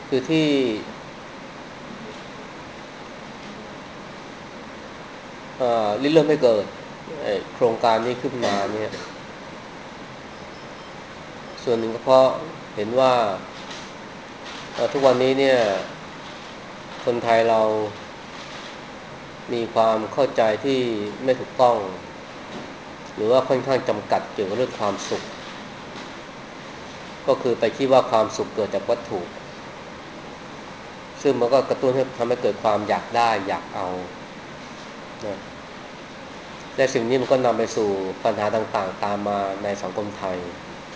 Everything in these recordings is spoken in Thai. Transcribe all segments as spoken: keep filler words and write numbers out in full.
คือที่เอ่อริเริ่มให้เกิดโครงการนี้ขึ้นมาเนี่ยส่วนหนึ่งก็เพราะเห็นว่าทุกวันนี้เนี่ยคนไทยเรามีความเข้าใจที่ไม่ถูกต้องหรือว่าค่อนข้างจำกัดเกี่ยวกับเรื่องความสุขก็คือไปคิดว่าความสุขเกิดจากวัตถุซึ่งมันก็กระตุ้นให้ทำให้เกิดความอยากได้อยากเอานะและสิ่งนี้มันก็นำไปสู่ปัญหาต่างๆตามมาในสังคมไทย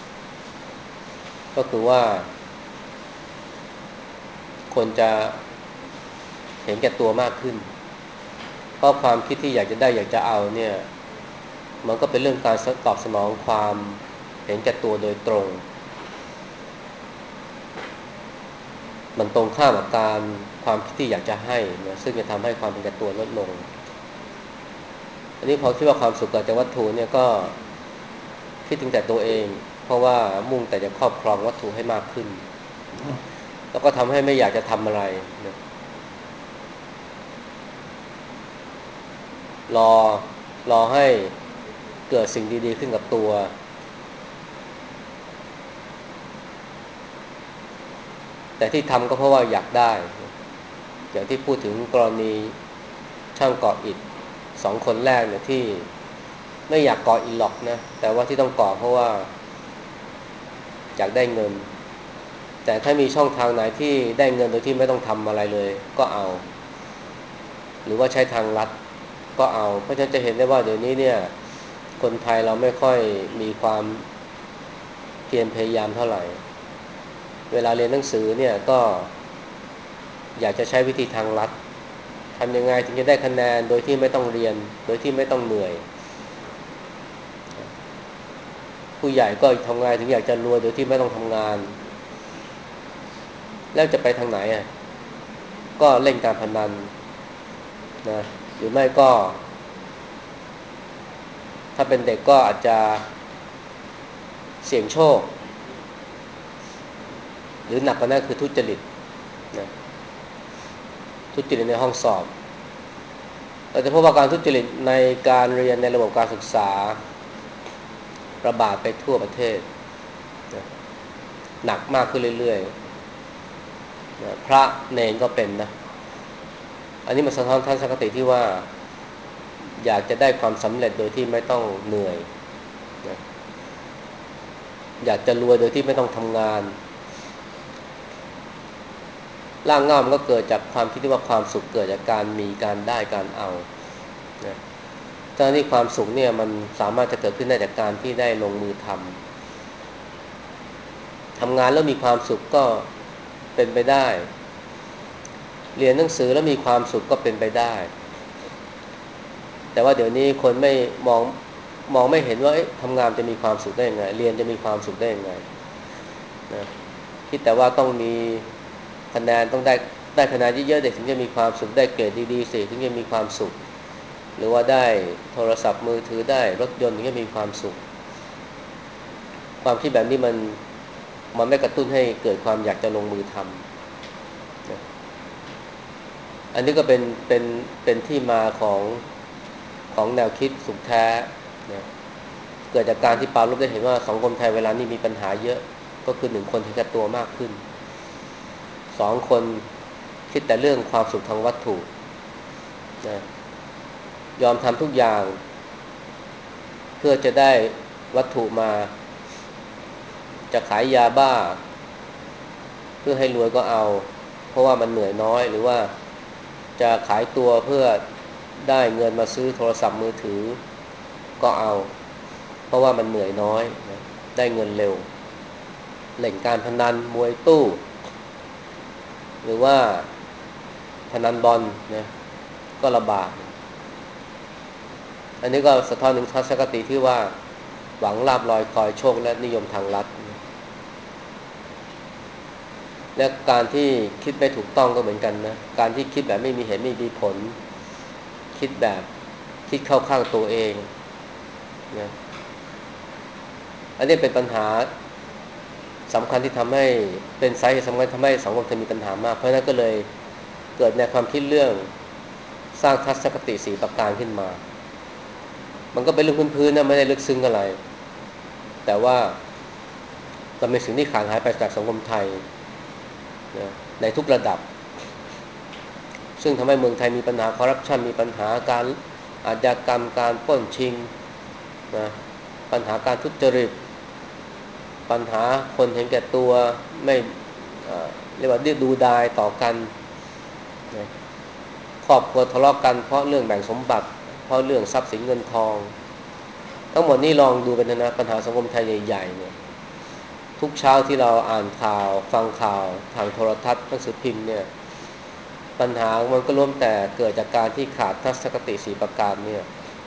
ก็คือว่าคนจะเห็นแก่ตัวมากขึ้นเพราะความคิดที่อยากจะได้อยากจะเอาเนี่ยมันก็เป็นเรื่องการตอบสนองความเห็นแก่ตัวโดยตรงมันตรงข้ามกับการความคิดที่อยากจะให้นะซึ่งจะทำให้ความเห็นแก่ตัวลดลงอันนี้พอคิดว่าความสุขเกิดจากวัตถุเนี่ยก็คิดถึงแต่ตัวเองเพราะว่ามุ่งแต่จะครอบครองวัตถุให้มากขึ้นแล้วก็ทำให้ไม่อยากจะทำอะไรนะรอรอให้เกิดสิ่งดีๆขึ้นกับตัวแต่ที่ทำก็เพราะว่าอยากได้อย่างที่พูดถึงกรณีช่างก่ออิฐสองคนแรกเนี่ยที่ไม่อยากก่ออิฐหรอกนะแต่ว่าที่ต้องก่อเพราะว่าอยากได้เงินแต่ถ้ามีช่องทางไหนที่ได้เงินโดยที่ไม่ต้องทำอะไรเลยก็เอาหรือว่าใช้ทางลัดก็เอาเพราะฉะนั้นจะเห็นได้ว่าเดี๋ยวนี้เนี่ยคนไทยเราไม่ค่อยมีความเพียรพยายามเท่าไหร่เวลาเรียนหนังสือเนี่ยก็อยากจะใช้วิธีทางลัดทำยังไงถึงจะได้คะแนนโดยที่ไม่ต้องเรียนโดยที่ไม่ต้องเหนื่อยผู้ใหญ่ก็ทำงานถึงอยากจะรวยโดยที่ไม่ต้องทำงานแล้วจะไปทางไหนอ่ะก็เล่นการพนันนะหรือไม่ก็ถ้าเป็นเด็กก็อาจจะเสี่ยงโชคหรือหนักกว่านั้นคือทุจริตนะทุจริตในห้องสอบเราจะพบว่าการทุจริตในการเรียนในระบบการศึกษาระบาดไปทั่วประเทศนะหนักมากขึ้นเรื่อยๆนะพระเนรก็เป็นนะอันนี้มันสะท้อนทัศนคติที่ว่าอยากจะได้ความสำเร็จโดยที่ไม่ต้องเหนื่อยนะอยากจะรวยโดยที่ไม่ต้องทำงานร่างเงามันก็เกิดจากความคิดที่ว่าความสุขเกิดจากการมีการได้การเอานะถ้าที่ความสุขเนี่ยมันสามารถจะเกิดขึ้นได้จากการที่ได้ลงมือทำทำงานแล้วมีความสุขก็เป็นไปได้เรียนหนังสือแล้วมีความสุขก็เป็นไปได้แต่ว่าเดี๋ยวนี้คนไม่มองมองไม่เห็นว่าทำงานจะมีความสุขได้ยังไงเรียนจะมีความสุขได้ยังไงนะคิดแต่ว่าต้องมีคะแนนต้องได้ได้คะแนนเยอะๆเด็กถึงจะมีความสุขได้เกรดดีๆสิถึงจะมีความสุขหรือว่าได้โทรศัพท์มือถือได้รถยนต์ถึงจะมีความสุขความคิดแบบนี้มันมันไม่กระตุ้นให้เกิดความอยากจะลงมือทำนะอันนี้ก็เป็นเป็นเป็นที่มาของของแนวคิดสุขแท้นะเกิดจากการที่ปาลบได้เห็นว่าสังคมไทยเวลานี้มีปัญหาเยอะก็คือหนึ่งคนเห็นแก่ตัวมากขึ้นสองคนคิดแต่เรื่องความสุขทางวัตถุนะยอมทำทุกอย่างเพื่อจะได้วัตถุมาจะขายยาบ้าเพื่อให้รวยก็เอาเพราะว่ามันเหนื่อยน้อยหรือว่าจะขายตัวเพื่อได้เงินมาซื้อโทรศัพท์มือถือก็เอาเพราะว่ามันเหนื่อยน้อยนะได้เงินเร็วเล่นการพนันมวยตู้หรือว่าพนันบอลนะก็ระบาดอันนี้ก็สะท้อนถึงทัศนคติที่ว่าหวังลาภลอยคอยโชคและนิยมทางลัดและการที่คิดไม่ถูกต้องก็เหมือนกันนะการที่คิดแบบไม่มีเหตุไม่มีผลคิดแบบคิดเข้าข้างตัวเองนะอันนี้เป็นปัญหาสำคัญที่ทำให้เป็นสาเหตุสำคัญทำให้สังคมไทยมีปัญหามากเพราะนั้นก็เลยเกิดแนวความคิดเรื่องสร้างทัศนคติสี่ประการขึ้นมามันก็เป็นเรื่องพื้นๆนะไม่ได้ลึกซึ้งอะไรแต่ว่ามันเป็นสิ่งที่ขาดหายไปจากสังคมไทยนะในทุกระดับซึ่งทำให้เมืองไทยมีปัญหาคอร์รัปชันมีปัญหาการอาชญากรรมการปล้นชิงนะปัญหาการทุจริตปัญหาคนเห็นแก่ตัวไม่เอ่อเรียกว่าดูดายต่อกันนะครอบครัวทะเลาะกันเพราะเรื่องแบ่งสมบัติเพราะเรื่องทรัพย์สินเงินทองทั้งหมดนี้ลองดูกันนะปัญหาสังคมไทยใหญ่ๆเนี่ยทุกเช้าที่เราอ่านข่าวฟังข่าวทางโทรทัศน์หนังสือพิมพ์เนี่ยปัญหามันก็ล้วนแต่เกิดจากการที่ขาดทัศนคติสี่ประการเนี่ย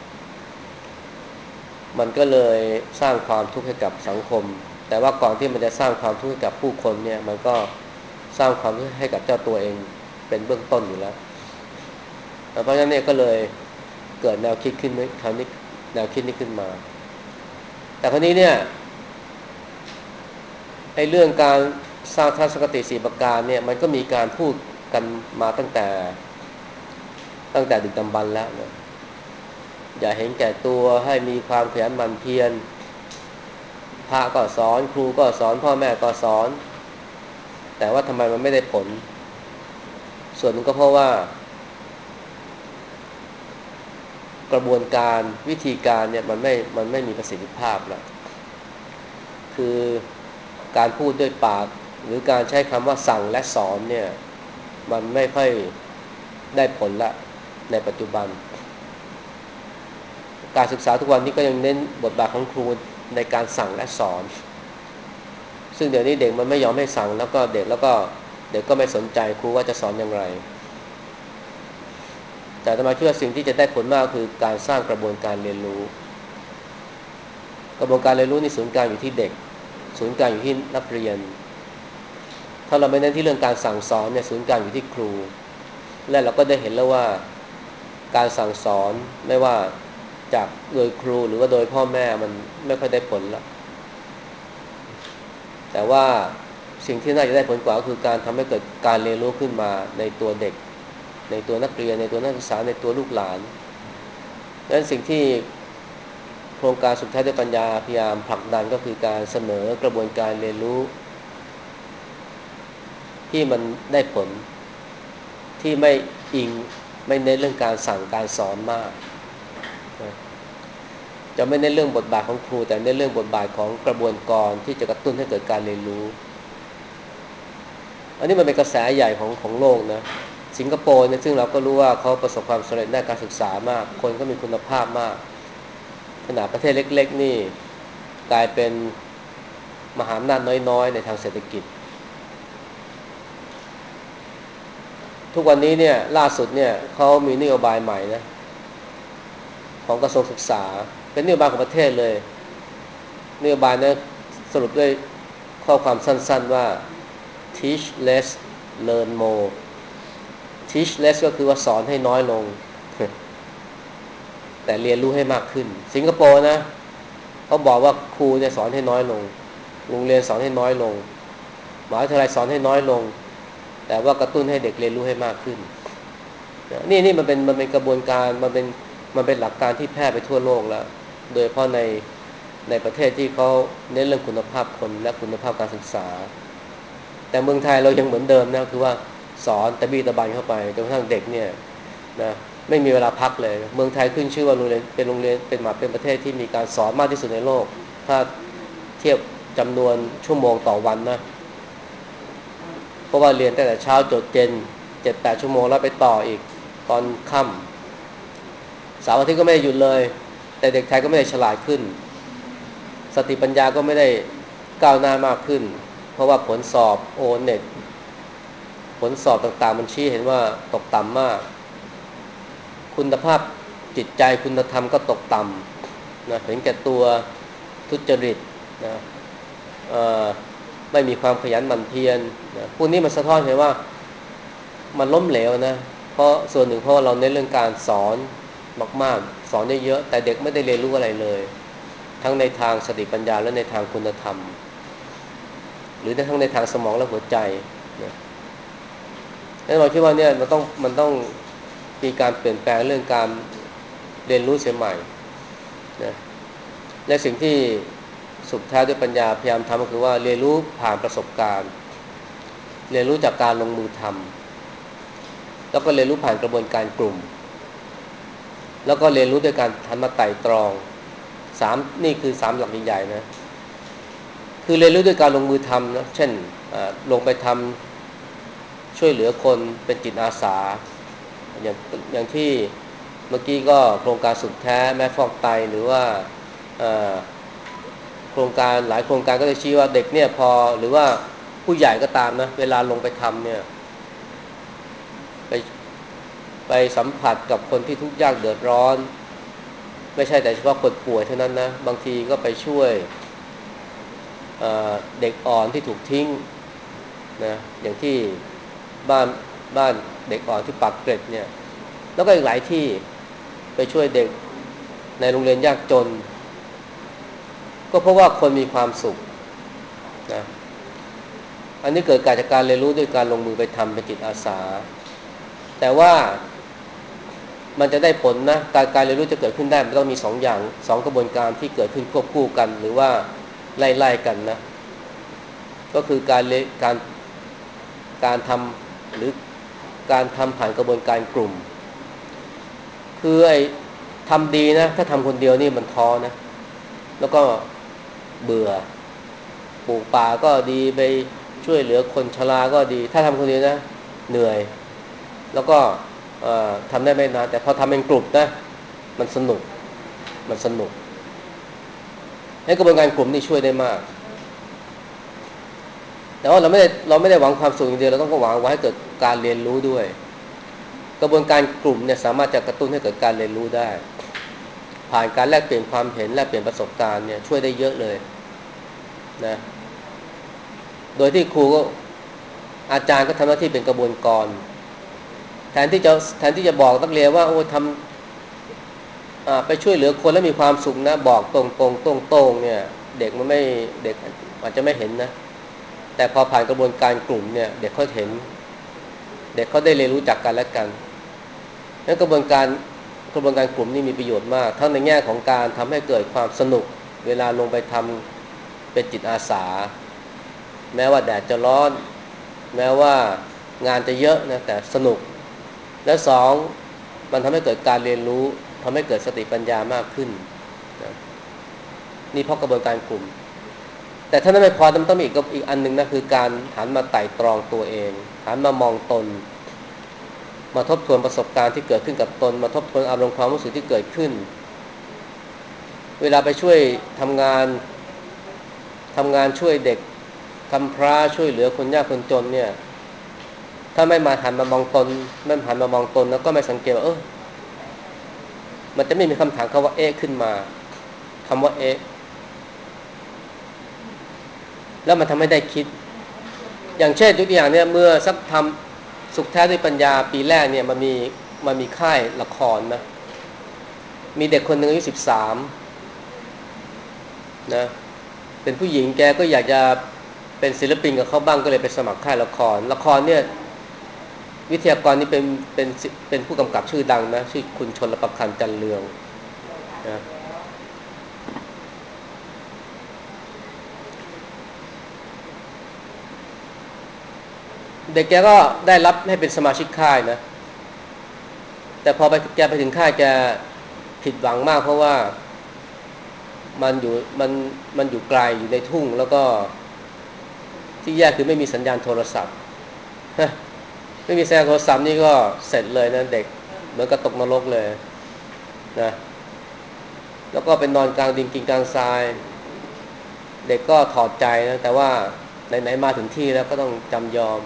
มันก็เลยสร้างความทุกข์ให้กับสังคมแต่ว่าก่อนที่มันจะสร้างความทุกข์ให้กับผู้คนเนี่ยมันก็สร้างความทุกข์ให้กับเจ้าตัวเองเป็นเบื้องต้นอยู่แล้วเพราะฉะนั้นเนี่ยก็เลยเกิดแนวคิดขึ้นคราวนี้แนวคิดนี้ขึ้นมาแต่คราวนี้เนี่ยไอ้เรื่องการสร้างทัศนคติสี่ประการเนี่ยมันก็มีการพูดกันมาตั้งแต่ตั้งแต่ดึกดำบรรพ์แล้วนะอย่าเห็นแก่ตัวให้มีความขยันหมั่นเพียรพระก็สอนครูก็สอนพ่อแม่ก็สอนแต่ว่าทำไมมันไม่ได้ผลส่วนหนึ่งก็เพราะว่ากระบวนการวิธีการเนี่ยมันไม่มันไม่มีประสิทธิภาพแล้วคือการพูดด้วยปากหรือการใช้คำว่าสั่งและสอนเนี่ยมันไม่ค่อยได้ผลละในปัจจุบันการศึกษาทุกวันนี้ก็ยังเน้นบทบาทของครูในการสั่งและสอนซึ่งเดี๋ยวนี้เด็กมันไม่ยอมให้สั่งแล้วก็เด็กแล้วก็เด็กก็ไม่สนใจครูว่าจะสอนอย่างไรแต่อาตมาคิดว่าสิ่งที่จะได้ผลมากคือการสร้างกระบวนการเรียนรู้กระบวนการเรียนรู้นี่ศูนย์กลางอยู่ที่เด็กศูนย์กลางอยู่ที่นักเรียนถ้าเราไม่เน้นที่เรื่องการสั่งสอนเนี่ยศูนย์กลางอยู่ที่ครูและเราก็ได้เห็นแล้วว่าการสั่งสอนไม่ว่าจากโดยครูหรือว่าโดยพ่อแม่มันไม่ค่อยได้ผลแล้วแต่ว่าสิ่งที่น่าจะได้ผลกว่าก็คือการทำให้เกิดการเรียนรู้ขึ้นมาในตัวเด็กในตัวนักเรียนในตัวนักศึกษาในตัวลูกหลานดังนั้นสิ่งที่โครงการสุดท้ายด้วยปัญญาพยายามผลักดันก็คือการเสนอกระบวนการเรียนรู้ที่มันได้ผลที่ไม่อิงไม่เน้นเรื่องการสั่งการสอนมากจะไม่เน้นเรื่องบทบาทของครูแต่เน้นเรื่องบทบาทของกระบวนการที่จะกระตุ้นให้เกิดการเรียนรู้อันนี้มันเป็นกระแสใหญ่ของของโลกนะสิงคโปร์เนี่ยซึ่งเราก็รู้ว่าเขาประสบความสำเร็จด้านการศึกษามากคนก็มีคุณภาพมากขนาดประเทศเล็กๆนี่กลายเป็นมหาอำนาจน้อยๆในทางเศรษฐกิจทุกวันนี้เนี่ยล่าสุดเนี่ยเขามีนโยบายใหม่นะของกระทรวงศึกษาเป็นนโยบายของประเทศเลยนโยบายนั้นสรุปด้วยข้อความสั้นๆว่า teach less learn more teach less ก็คือว่าสอนให้น้อยลงแต่เรียนรู้ให้มากขึ้นสิงคโปร์นะเขาบอกว่าครูเนี่ยสอนให้น้อยลงโรงเรียนสอนให้น้อยลงมหาวิทยาลัยสอนให้น้อยลงแต่ว่ากระตุ้นให้เด็กเรียนรู้ให้มากขึ้นนี่นี่มันเป็นมันเป็นกระบวนการมันเป็นมันเป็นหลักการที่แพร่ไปทั่วโลกแล้วโดยเฉพาะในในประเทศที่เขาเน้นเรื่องคุณภาพคนและคุณภาพการศึกษาแต่เมืองไทยเรายังเหมือนเดิมนะคือว่าสอนตะบี้ตะบันเข้าไปจนกระทั่งเด็กเนี่ยนะไม่มีเวลาพักเลยเมืองไทยขึ้นชื่อว่าโรงเรียนเป็นโรงเรียนเป็นหมาเป็นประเทศที่มีการสอนมากที่สุดในโลกถ้าเทียบจำนวนชั่วโมงต่อวันนะเพราะว่าเรียนตั้งแต่เช้าจดเย็นเจ็ดแปดชั่วโมงแล้วไปต่ออีกตอนค่ำเสาร์อาทิตย์ก็ไม่ได้หยุดเลยแต่เด็กไทยก็ไม่ได้ฉลาดขึ้นสติปัญญาก็ไม่ได้ก้าวหน้ามากขึ้นเพราะว่าผลสอบโอเน็ตผลสอบต่างๆมันชี้เห็นว่าตกต่ำมากคุณภาพจิตใจคุณธรรมก็ตกต่ำนะเห็นแก่ตัวทุจริตนะไม่มีความขยันหมั่นเพียรนะพวกนี้มันสะท้อนเห็นว่ามันล้มเหลวนะเพราะส่วนหนึ่งเพราะเราเน้นเรื่องการสอนมากๆสอนเยอะๆแต่เด็กไม่ได้เรียนรู้อะไรเลยทั้งในทางสติปัญญาและในทางคุณธรรมหรือในทั้งในทางสมองและหัวใจนะแล้วเราคิดว่าเนี่ยมันต้องมันต้องมีการเปลี่ยนแปลงเรื่องการเรียนรู้เสียใหม่นะและสิ่งที่สุดท้ายด้วยปัญญาพยายามทำก็คือว่าเรียนรู้ผ่านประสบการณ์เรียนรู้จากการลงมือทำแล้วก็เรียนรู้ผ่านกระบวนการกลุ่มแล้วก็เรียนรู้ด้วยการทันมาไต่ตรองสามนี่คือสามหลักใหญ่ๆนะคือเรียนรู้ด้วยการลงมือทำนะเช่นลงไปทำช่วยเหลือคนเป็นจิตอาสาอย่างอย่างที่เมื่อกี้ก็โครงการสุดแท้แม่ฟอกไตหรือว่าโครงการหลายโครงการก็จะชี้ว่าเด็กเนี่ยพอหรือว่าผู้ใหญ่ก็ตามนะเวลาลงไปทำเนี่ยไปไปสัมผัสกับคนที่ทุกข์ยากเดือดร้อนไม่ใช่แต่เฉพาะคนป่วยเท่านั้นนะบางทีก็ไปช่วยเด็กอ่อนที่ถูกทิ้งนะอย่างที่บ้านบ้านเด็กอ่อนที่ปากเกร็ดเนี่ยแล้วก็อีกหลายที่ไปช่วยเด็กในโรงเรียนยากจนก็เพราะว่าคนมีความสุขนะอันนี้เกิดจากการเรียนรู้ด้วยการลงมือไปทำเป็นจิตอาสาแต่ว่ามันจะได้ผลนะการการเรียนรู้จะเกิดขึ้นได้มันต้องมีสองอย่างสองกระบวนการที่เกิดขึ้นควบคู่กันหรือว่าไล่ๆกันนะก็คือการการการทำหรือการทำผ่านกระบวนการกลุ่มคือไอ้ทำดีนะถ้าทำคนเดียวนี่มันท้อนะแล้วก็เบื่อปลูกป่าก็ดีไปช่วยเหลือคนชราก็ดีถ้าทำคนเดียวนะเหนื่อยแล้วก็ทำได้ไม่นานแต่พอทำเป็นกลุ่มนะมันสนุกมันสนุกให้กระบวนการกลุ่มนี่ช่วยได้มากแต่ว่าเราไม่ได้เราไม่ได้หวังความสุขอย่างเดียวเราต้องหวังว่าให้เกิดการเรียนรู้ด้วยกระบวนการกลุ่มเนี่ยสามารถจะกระตุ้นให้เกิดการเรียนรู้ได้ผ่านการแลกเปลี่ยนความเห็นแลกเปลี่ยนประสบการณ์เนี่ยช่วยได้เยอะเลยนะโดยที่ครูก็อาจารย์ก็ทำหน้าที่เป็นกระบวนการแทนที่จะแทนที่จะบอกนักเรียนว่าโอ้ทำไปช่วยเหลือคนแล้วมีความสุขนะบอกตรงตรงตรงตรงเนี่ยเด็กมันไม่เด็กอาจจะไม่เห็นนะแต่พอผ่านกระบวนการกลุ่มเนี่ยเด็กเขาเห็นเด็กเขาได้เรียนรู้จักกันและกันนั้นกระบวนการกระบวนการกลุ่มนี่มีประโยชน์มากทั้งในแง่ของการทำให้เกิดความสนุกเวลาลงไปทำเป็นจิตอาสาแม้ว่าแดดจะร้อนแม้ว่างานจะเยอะนะแต่สนุกและสองมันทำให้เกิดการเรียนรู้ทำให้เกิดสติปัญญามากขึ้นนะนี่เพราะกระบวนการกลุ่มแต่ถ้านั้นไม่พอมันต้องมีอีกอีกอันนึงนะคือการหันมาไต่ตรองตัวเองหันมามองตนมาทบทวนประสบการณ์ที่เกิดขึ้นกับตนมาทบทวนอารมณ์ความรู้สึกที่เกิดขึ้นเวลาไปช่วยทำงานทำงานช่วยเด็กกำพร้าช่วยเหลือคนยากคนจนเนี่ยถ้าไม่มาหันมามองตนไม่หันมามองตนแล้วก็ไม่สังเกตว่าเออมันจะไม่มีคำถามคำว่าเอ๊ะขึ้นมาคำว่าเอ๊ะแล้วมันทำให้ได้คิดอย่างเช่นตัวอย่างเนี่ยเมื่อสักทำสุขแท้ด้วยปัญญาปีแรกเนี่ยมันมีมันมีค่ายละครนะมีเด็กคนหนึ่งอายุสิบสามนะเป็นผู้หญิงแกก็อยากจะเป็นศิลปินกับเขาบ้างก็เลยไปสมัครค่ายละครละครเนี่ยวิทยากรนี่เป็นเป็นเป็นผู้กำกับชื่อดังนะชื่อคุณชนลประคันจันเรืองนะเด็กแกก็ได้รับให้เป็นสมาชิกค่ายนะแต่พอไปแกไปถึงค่ายแกผิดหวังมากเพราะว่ามันอยู่มันมันอยู่ไกลอยู่ในทุ่งแล้วก็ที่แย่คือไม่มีสัญญาณโทรศัพท์ไม่มีสัญญาณโทรศัพท์นี่ก็เสร็จเลยนะเด็กเหมือนกับตกนรกเลยนะแล้วก็เป็นนอนกลางดินกินกลางทรายเด็กก็ถอดใจนะแต่ว่าไหนๆมาถึงที่แล้วก็ต้องจำยอม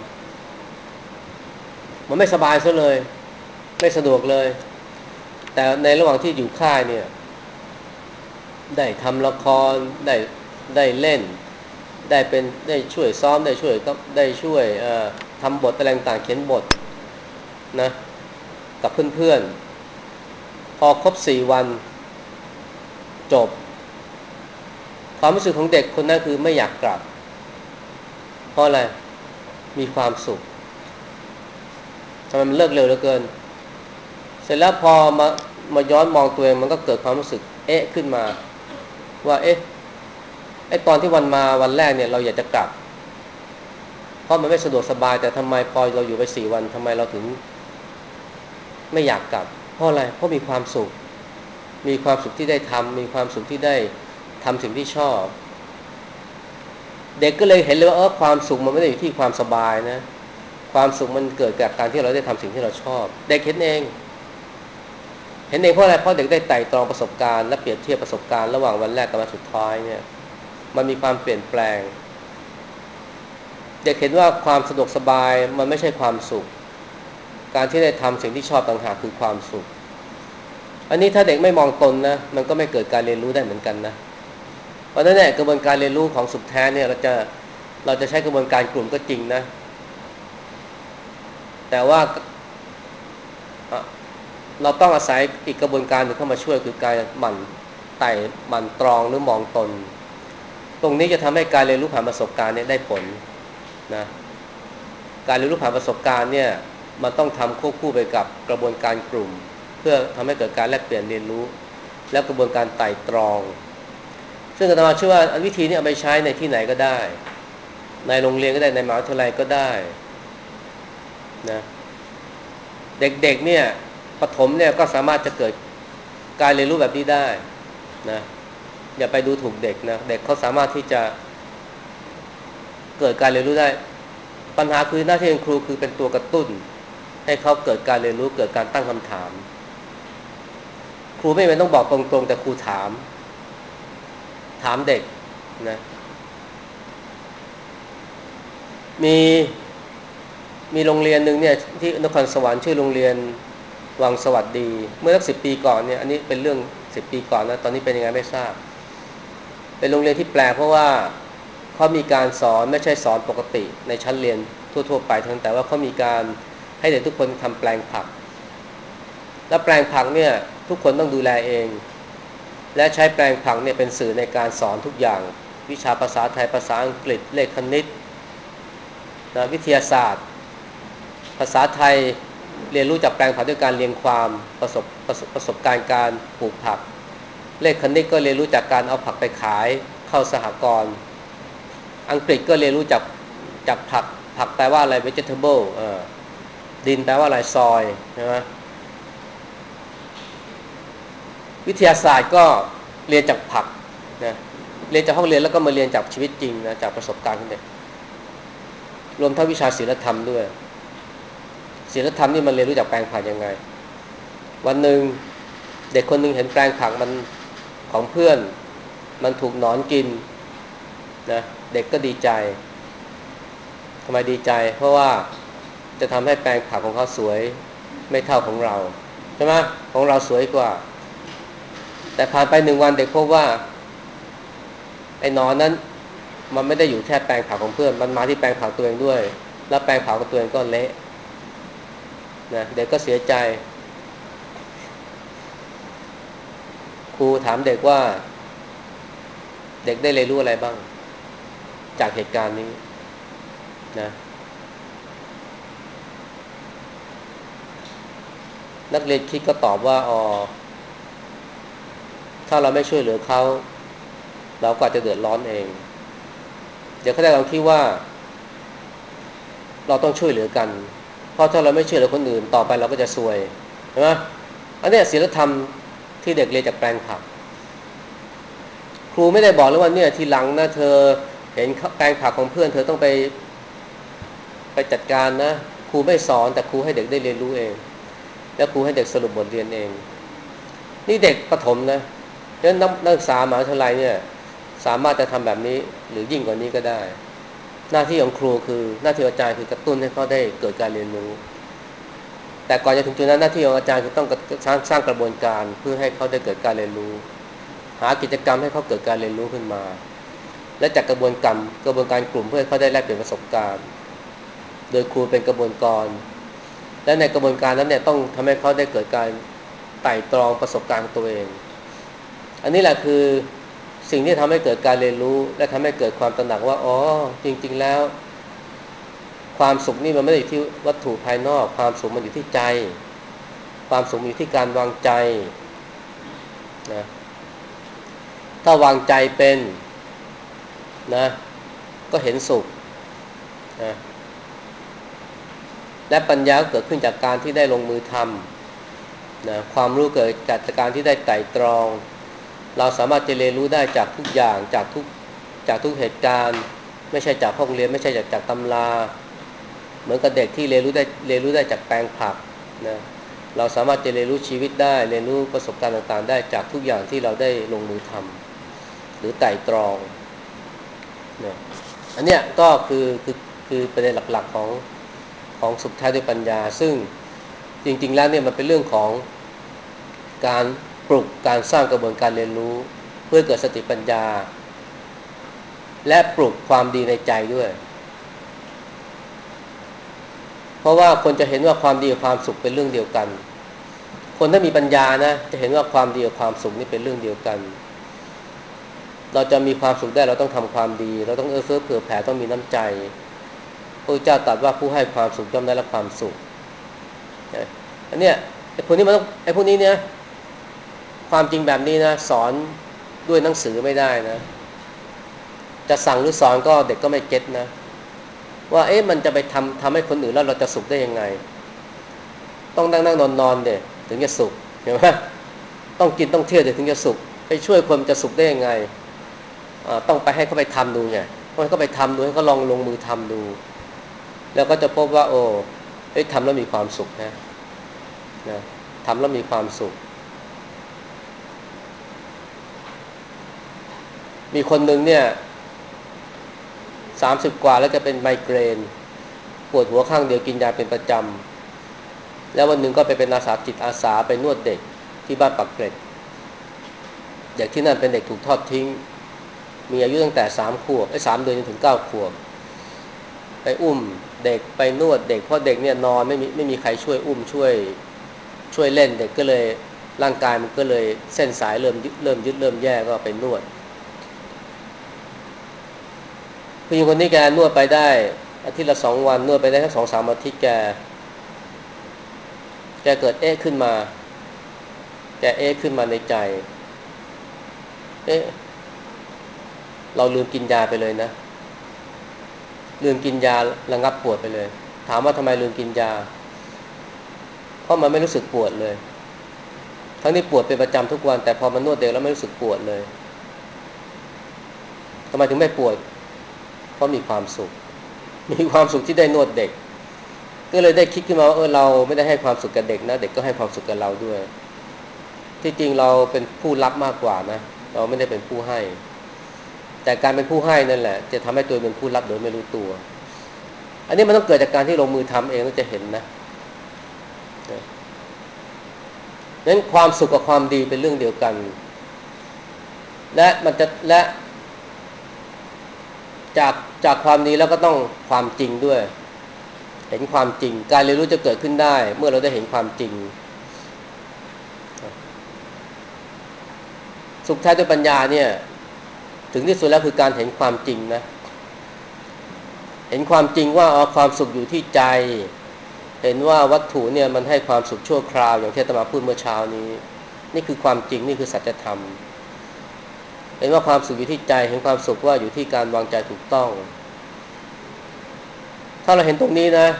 มันไม่สบายซะเลยไม่สะดวกเลยแต่ในระหว่างที่อยู่ค่ายเนี่ยได้ทำละครได้ได้เล่นได้เป็นได้ช่วยซ้อมได้ช่วยก็ได้ช่วยทำบทอะไรต่างๆเขียนบทนะกับเพื่อนๆพอครบสี่วันจบความรู้สึกของเด็กคนนั้นคือไม่อยากกลับราะอะไรมีความสุขทำไมมันเลิกเร็วเหลือเกินเสร็จแล้วพอมามาย้อนมองตัวเองมันก็เกิดความรู้สึกเอ๊ะขึ้นมาว่าเอ๊ะไอตอนที่วันมาวันแรกเนี่ยเราอยากจะกลับเพราะมันไม่สะดวกสบายแต่ทำไมพอเราอยู่ไปสี่วันทำไมเราถึงไม่อยากกลับเพราะอะไรเพราะมีความสุขมีความสุขที่ได้ทำมีความสุขที่ได้ทำสิ่งที่ชอบเด็กก็เลยเห็นเลยว่าเออความสุขมันไม่ได้อยู่ที่ความสบายนะความสุขมันเกิดจากการที่เราได้ทำสิ่งที่เราชอบเด็กเห็นเองเห็นเองเพราะอะไรเพราะเด็กได้ไต่ตรองประสบการณ์และเปรียบเทียบประสบการณ์ระหว่างวันแรกกับวันสุดท้ายเนี่ยมันมีความเปลี่ยนแปลงเด็กเห็นว่าความสะดวกสบายมันไม่ใช่ความสุขการที่ได้ทำสิ่งที่ชอบต่างหากคือความสุขอันนี้ถ้าเด็กไม่มองตนนะมันก็ไม่เกิดการเรียนรู้ได้เหมือนกันนะเพราะฉะนั้นเนี่ยกระบวนการเรียนรู้ของสุขแท้เนี่ยเราจะเราจะใช้กระบวนการกลุ่มก็จริงนะแต่ว่าเราต้องอาศัยอีกกระบวนการหนึ่งเข้ามาช่วยคือการหมั่นไต่หมั่นตรองหรือมองตนตรงนี้จะทำให้การเรียนรู้ผ่านประสบการณ์เนี่ยได้ผลนะการเรียนรู้ผ่านประสบการณ์เนี่ยมันต้องทำควบคู่ไปกับกระบวนการกลุ่มเพื่อทำให้เกิดการแลกเปลี่ยนเรียนรู้และกระบวนการไต่ตรองซึ่งอาตมาเชื่อว่าวิธีนี้เอาไปใช้ในที่ไหนก็ได้ในโรงเรียนก็ได้ในมหาวิทยาลัยก็ได้นะเด็กๆเนี่ยประถมเนี่ยก็สามารถจะเกิดการเรียนรู้แบบนี้ได้นะอย่าไปดูถูกเด็กนะเด็กเขาสามารถที่จะเกิดการเรียนรู้ได้ปัญหาคือหน้าที่ของครูคือเป็นตัวกระตุ้นให้เขาเกิดการเรียนรู้เกิดการตั้งคำถามครูไม่จำเป็นต้องบอกตรงๆแต่ครูถามถามเด็กนะมีมีโรงเรียนหนึ่งเนี่ยที่นครสวรรค์ชื่อโรงเรียนวังสวัสดีเมื่อสักสิบปีก่อนเนี่ยอันนี้เป็นเรื่องสิบปีก่อนนะตอนนี้เป็นยังไงไม่ทราบเป็นโรงเรียนที่แปลกเพราะว่าเขามีการสอนไม่ใช่สอนปกติในชั้นเรียนทั่วๆไปทั้งแต่ว่าเขามีการให้เด็กทุกคนทำแปลงผักและแปลงผักเนี่ยทุกคนต้องดูแลเองและใช้แปลงผักเนี่ยเป็นสื่อในการสอนทุกอย่างวิชาภาษาไทยภาษาอังกฤษเลขคณิตนะวิทยาศาสตร์ภาษาไทยเรียนรู้จากแปลงผักด้วยการเรียงความประสบประสบประสบการณ์การปลูกผักเลขคณิตก็เรียนรู้จากการเอาผักไปขายเข้าสหกรณ์อังกฤษก็เรียนรู้จากจากผักผักแปลว่าอะไร vegetable เออดินแปลว่าอะไร soil ใช่ไหมวิทยาศาสตร์ก็เรียนจากผักนะเรียนจากห้องเรียนแล้วก็มาเรียนจากชีวิตจริงนะจากประสบการณ์ของเด็กรวมทั้งวิชาศิลธรรมด้วยศิลธรรมนี่มันเรียนรู้จากแปลงผักยังไงวันหนึ่งเด็กคนหนึ่งเห็นแปลงผักมันของเพื่อนมันถูกหนอนกินนะเด็กก็ดีใจทำไมดีใจเพราะว่าจะทำให้แปลงผักของเขาสวยไม่เท่าของเราใช่ไหมของเราสวยกว่าแต่ผ่านไปหนึ่งวันเด็กพบว่าไอ้หนอนนั้นมันไม่ได้อยู่แค่แปลงผักของเพื่อนมันมาที่แปลงผักตัวเองด้วยแล้วแปลงผักของตัวเองก็เละนะเด็กก็เสียใจครูถามเด็กว่าเด็กได้เรียนรู้อะไรบ้างจากเหตุการณ์นี้นะนักเรียนคิดก็ตอบว่าอ๋อถ้าเราไม่ช่วยเหลือเขาเราก็อาจจะเดือดร้อนเองเดี๋ยวเขาได้ลองคิดว่าเราต้องช่วยเหลือกันเพราะถ้าเราไม่ช่วยเหลือคนอื่นต่อไปเราก็จะซวยใช่ไหมอันนี้ศีลธรรมที่เด็กเรียนจากแปลงผักครูไม่ได้บอกเลยว่าเนี่ยทีหลังนะเธอเห็นแปลงผักของเพื่อนเธอต้องไปไปจัดการนะครูไม่สอนแต่ครูให้เด็กได้เรียนรู้เองแล้วครูให้เด็กสรุปบทเรียนเองนี่เด็กประถมนะดังนั้นนักศึกษามหาวิทยาลัยเนี่ยสามารถจะทำแบบนี้หรือยิ่งกว่านี้ก็ได้หน้าที่ของครูคือหน้าที่อาจารย์คือกระตุ้นให้เขาได้เกิดการเรียนรู้แต่ก่อนจะถึงจุดนั้นหน้าที่ของอาจารย์คือต้องสร้างสร้างกระบวนการเพื่อให้เขาได้เกิดการเรียนรู้หากิจกรรมให้เขาเกิดการเรียนรู้ขึ้นมาและจากกระบวนการกระบวนการกลุ่มเพื่อให้เขาได้แลกเปลี่ยนประสบการณ์โดยครูเป็นกระบวนการและในกระบวนการนั้นเนี่ยต้องทำให้เขาได้เกิดการไต่ตรองประสบการณ์ของตัวเองอันนี้แหละคือสิ่งที่ทำให้เกิดการเรียนรู้และทำให้เกิดความตระหนักว่าอ๋อจริงๆแล้วความสุขนี่มันไม่ได้อยู่ที่วัตถุภายนอกความสุขมันอยู่ที่ใจความสุขอยู่ที่การวางใจนะถ้าวางใจเป็นนะก็เห็นสุขนะและปัญญาเกิดขึ้นจากการที่ได้ลงมือทำนะความรู้เกิดจากการที่ได้ไตร่ตรองเราสามารถจะเรียนรู้ได้จากทุกอย่างจากทุกจากทุกเหตุการณ์ไม่ใช่จากห้องเรียนไม่ใช่จากจากตำราเหมือนกับเด็กที่เรียนรู้ได้เรียนรู้ได้จากแปลงผักนะเราสามารถจะเรียนรู้ชีวิตได้เรียนรู้ประสบการณ์ต่างๆได้จากทุกอย่างที่เราได้ลงมือทำหรือไตร่ตรองนะอันเนี้ยก็คือคือคือประเด็นหลักๆของของสุขแท้ด้วยปัญญาซึ่งจริงๆแล้วเนี่ยมันเป็นเรื่องของการปลุกการสร้างกระบวนการเรียนรู้เพื่อเกิดสติปัญญาและปลุกความดีในใจด้วยเพราะว่าคนจะเห็นว่าความดีกับความสุขเป็นเรื่องเดียวกันคนถ้ามีปัญญานะจะเห็นว่าความดีกับความสุขนี่เป็นเรื่องเดียวกันเราจะมีความสุขได้เราต้องทำความดีเราต้องเอื้อเฟื้อเผื่อแผ่ต้องมีน้ำใจพระเจ้าตรัสว่าผู้ให้ความสุขย่อมได้รับความสุขอันเนี้ยไอ้พวกนี้มันต้องไอ้พวกนี้เนี่ยความจริงแบบนี้นะสอนด้วยหนังสือไม่ได้นะจะสั่งหรือสอนก็เด็กก็ไม่เก็ตนะว่าเอ๊ะมันจะไปทำทำให้คนอื่นแล้วเราจะสุขได้ยังไงต้องนั่งนั่งนอนนอนเด็ถึงจะสุขเห็นไหมต้องกินต้องเที่ยวเด็ถึงจะสุขไปช่วยคนจะสุขได้ยังไงต้องไปให้เขาไปทำดูไงให้เขาไปทำดูให้เขาลองลงมือทำดูแล้วก็จะพบว่าโอ้เอ๊ะทำแล้วมีความสุขนะนะทำแล้วมีความสุขมีคนหนึ่งเนี่ยสามสิบกว่าแล้วจะเป็นไมเกรนปวดหัวข้างเดียวกินยาเป็นประจำแล้ววันหนึ่งก็ไปเป็นอาสาจิตอาสาไปนวดเด็กที่บ้านปักเกร็ดเด็กที่นั่นเป็นเด็กถูกทอดทิ้งมีอายุตั้งแต่สามขวบไอ้สามเดือนจนถึงเก้าขวบไปอุ้มเด็กไปนวดเด็กเพราะเด็กเนี่ยนอนไม่มีไม่มีใครช่วยอุ้มช่วยช่วยเล่นเด็กก็เลยร่างกายมันก็เลยเส้นสายเริ่มยึดเริ่มยึดเริ่มแย่ก็ไปนวดผู้หญิงคนนี้แกนวดไปได้อาทิตย์ละสองวันนวดไปได้แค่สองสามอาทิตย์แกแกเกิดเอ๊ะขึ้นมาแกเอ๊ะขึ้นมาในใจเอ๊ะเราลืมกินยาไปเลยนะลืมกินยาระงับปวดไปเลยถามว่าทำไมลืมกินยาเพราะมันไม่รู้สึกปวดเลยทั้งที่ปวดเป็นประจำทุกวันแต่พอมันนวดเด็กแล้วไม่รู้สึกปวดเลยทำไมถึงไม่ปวดเพราะมีความสุขมีความสุขที่ได้นวดเด็กก็เลยได้คิดขึ้นมาว่าเออเราไม่ได้ให้ความสุขกับเด็กนะเด็กก็ให้ความสุขกับเราด้วยที่จริงเราเป็นผู้รับมากกว่านะเราไม่ได้เป็นผู้ให้แต่การเป็นผู้ให้นั่นแหละจะทำให้ตัวเป็นผู้รับโดยไม่รู้ตัวอันนี้มันต้องเกิดจากการที่ลงมือทำเองเราจะเห็นนะนั้นความสุขกับความดีเป็นเรื่องเดียวกันและมันจะและจากจากความดีแล้วก็ต้องความจริงด้วยเห็นความจริงการเรียนรู้จะเกิดขึ้นได้เมื่อเราได้เห็นความจริงสุขแท้ด้วยปัญญาเนี่ยถึงที่สุดแล้วคือการเห็นความจริงนะเห็นความจริงว่าอ๋อความสุขอยู่ที่ใจเห็นว่าวัตถุเนี่ยมันให้ความสุขชั่วคราวอย่างที่อาตมาพูดเมื่อเช้านี้นี่คือความจริงนี่คือสัจธรรมเห็นว่าความสุขอยู่ที่ใจเห็นความสุขว่าอยู่ที่การวางใจถูกต้องถ้าเราเห็นตรงนี้นะ